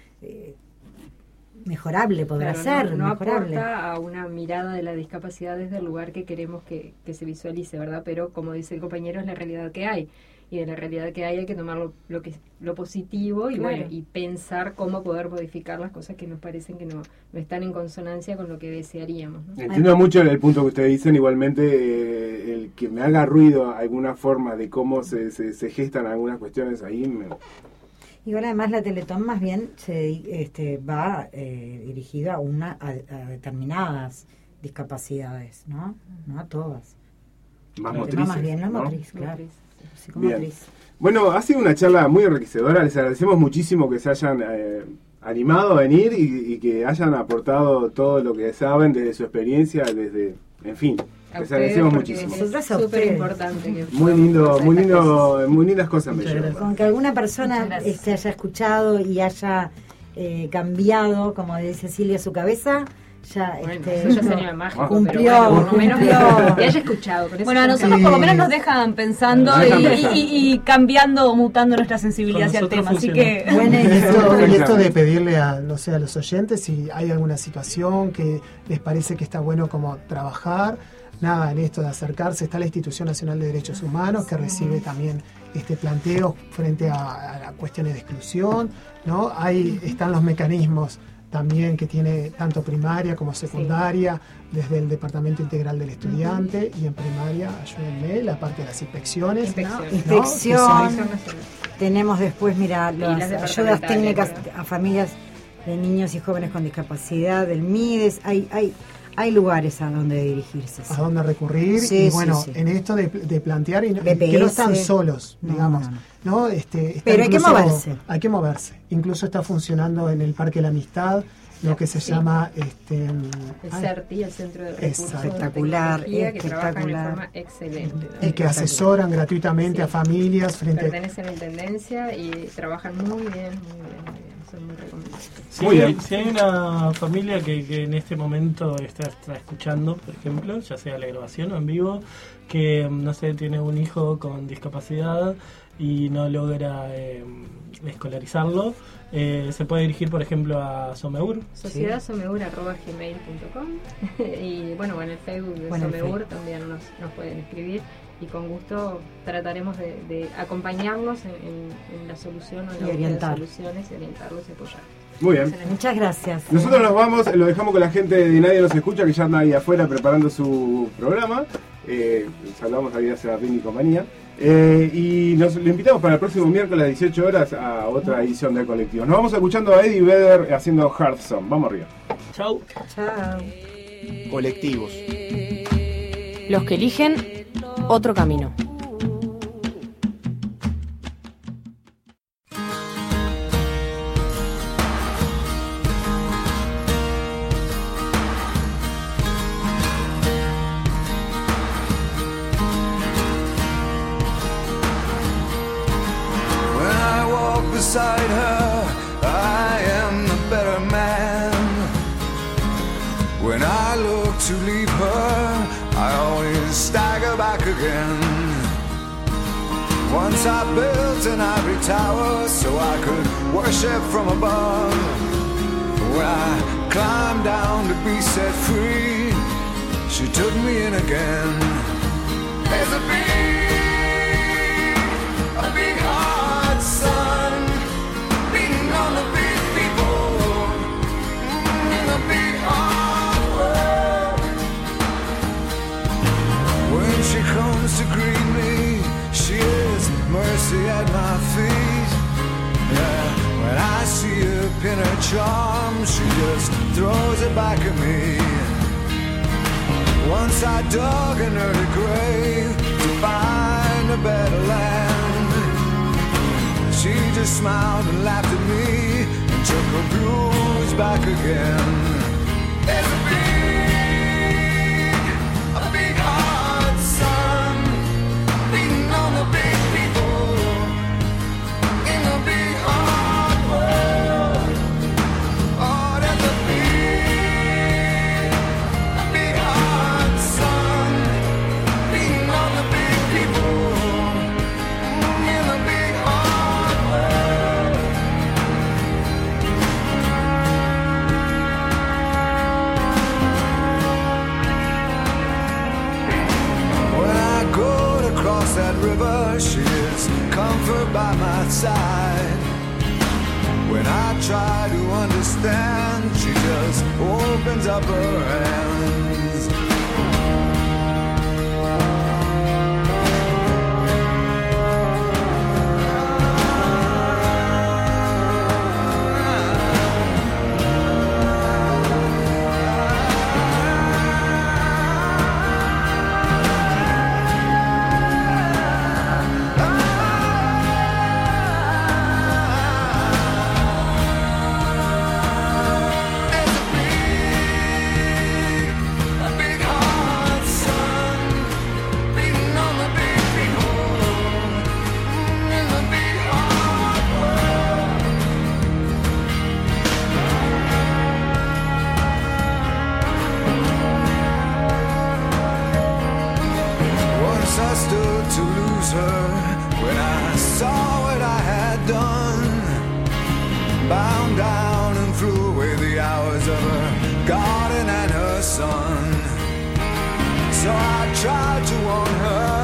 mejorable, podrá ser no mejorable. Aporta a una mirada de la discapacidad desde el lugar que queremos que se visualice, ¿verdad? Pero como dice el compañero, es la realidad que hay. Y de la realidad que hay que tomar lo positivo y Claro. bueno, y pensar cómo poder modificar las cosas que nos parecen que no están en consonancia con lo que desearíamos, ¿no? Entiendo mucho el punto que ustedes dicen, igualmente el que me haga ruido alguna forma de cómo se gestan algunas cuestiones ahí. Igual además la Teletón más bien va dirigida a determinadas discapacidades, ¿no? No a todas. Más El motrices, tema más bien la ¿no? motriz, claro. Bien. Psicomotriz. Bueno, ha sido una charla muy enriquecedora, les agradecemos muchísimo que se hayan animado a venir y que hayan aportado todo lo que saben desde su experiencia, en fin, les agradecemos muchísimo. Es súper importante. Muy lindo, muy lindas cosas me llevan. Con que alguna persona haya escuchado y haya cambiado, como dice Silvia, su cabeza, ya eso ya sería mágico, cumplió, pero bueno, por lo menos cumplió. que haya escuchado. Con eso Bueno, a nosotros por lo menos nos dejan pensando y cambiando o mutando nuestra sensibilidad hacia el tema, así que... Bueno, y esto de pedirle a los oyentes si hay alguna situación que les parece que está bueno como trabajar, nada, en esto de acercarse. Está la Institución Nacional de Derechos Humanos, que recibe también planteos frente a cuestiones de exclusión, ¿no? Ahí están los mecanismos también que tiene tanto primaria como secundaria, desde el Departamento Integral del Estudiante, y en primaria, ayúdenme, la parte de las inspecciones. Inspección. Tenemos después, mira, las ayudas técnicas a familias de niños y jóvenes con discapacidad, del MIDES. Hay lugares a donde dirigirse. A donde recurrir. Sí, y bueno, sí. en esto de plantear que no están solos, digamos. No. Pero hay que moverse. Hay que moverse. Incluso está funcionando en el Parque de la Amistad lo que se llama el CERTI, el Centro de Recursos espectacular, que trabajan de forma excelente, ¿no? Y que asesoran gratuitamente a familias frente. Pertenecen a la intendencia y trabajan muy bien. Son muy recomendables. Si hay una familia que en este momento está escuchando, por ejemplo, ya sea la grabación o en vivo, que no sé, tiene un hijo con discapacidad y no logra escolarizarlo, se puede dirigir, por ejemplo, a Someur. sociedadSomeur@gmail.com y bueno, en el Facebook de Someur también nos pueden escribir, y con gusto trataremos de acompañarlos en la solución o en la búsqueda de soluciones, y orientarlos y apoyarlos. Muy bien. Muchas gracias. Nosotros nos vamos, lo dejamos con la gente de Nadie Nos Escucha, que ya anda ahí afuera preparando su programa. Saludamos a Vida Serafín y compañía. Y lo invitamos para el próximo miércoles a las 18 horas a otra edición del Colectivo. Nos vamos escuchando a Eddie Vedder haciendo Hearthstone. Vamos arriba. Chau. Chao. Colectivos. Los que eligen otro camino. Beside her, I am the better man. When I look to leave her, I always stagger back again. Once I built an ivory tower so I could worship from above. When I climbed down to be set free, she took me in again. There's a big hard sun beating on the big people in the big hard world. When she comes to greet me, she is mercy at my feet. Yeah, when I see her pin her charm, she just throws it back at me. Once I dug an early grave to find a better land. She just smiled and laughed at me and took her blues back again. There's a big hard sun beating on the big people in the big hard world. Oh, there's a big hard sun beating on the big people in the big hard world. When I go to cross that river, she is comfort by my side. When I try to understand, she just opens up her hands. Once I stood to lose her when I saw what I had done. Bound down and threw away the hours of her garden and her son. So I tried to warn her,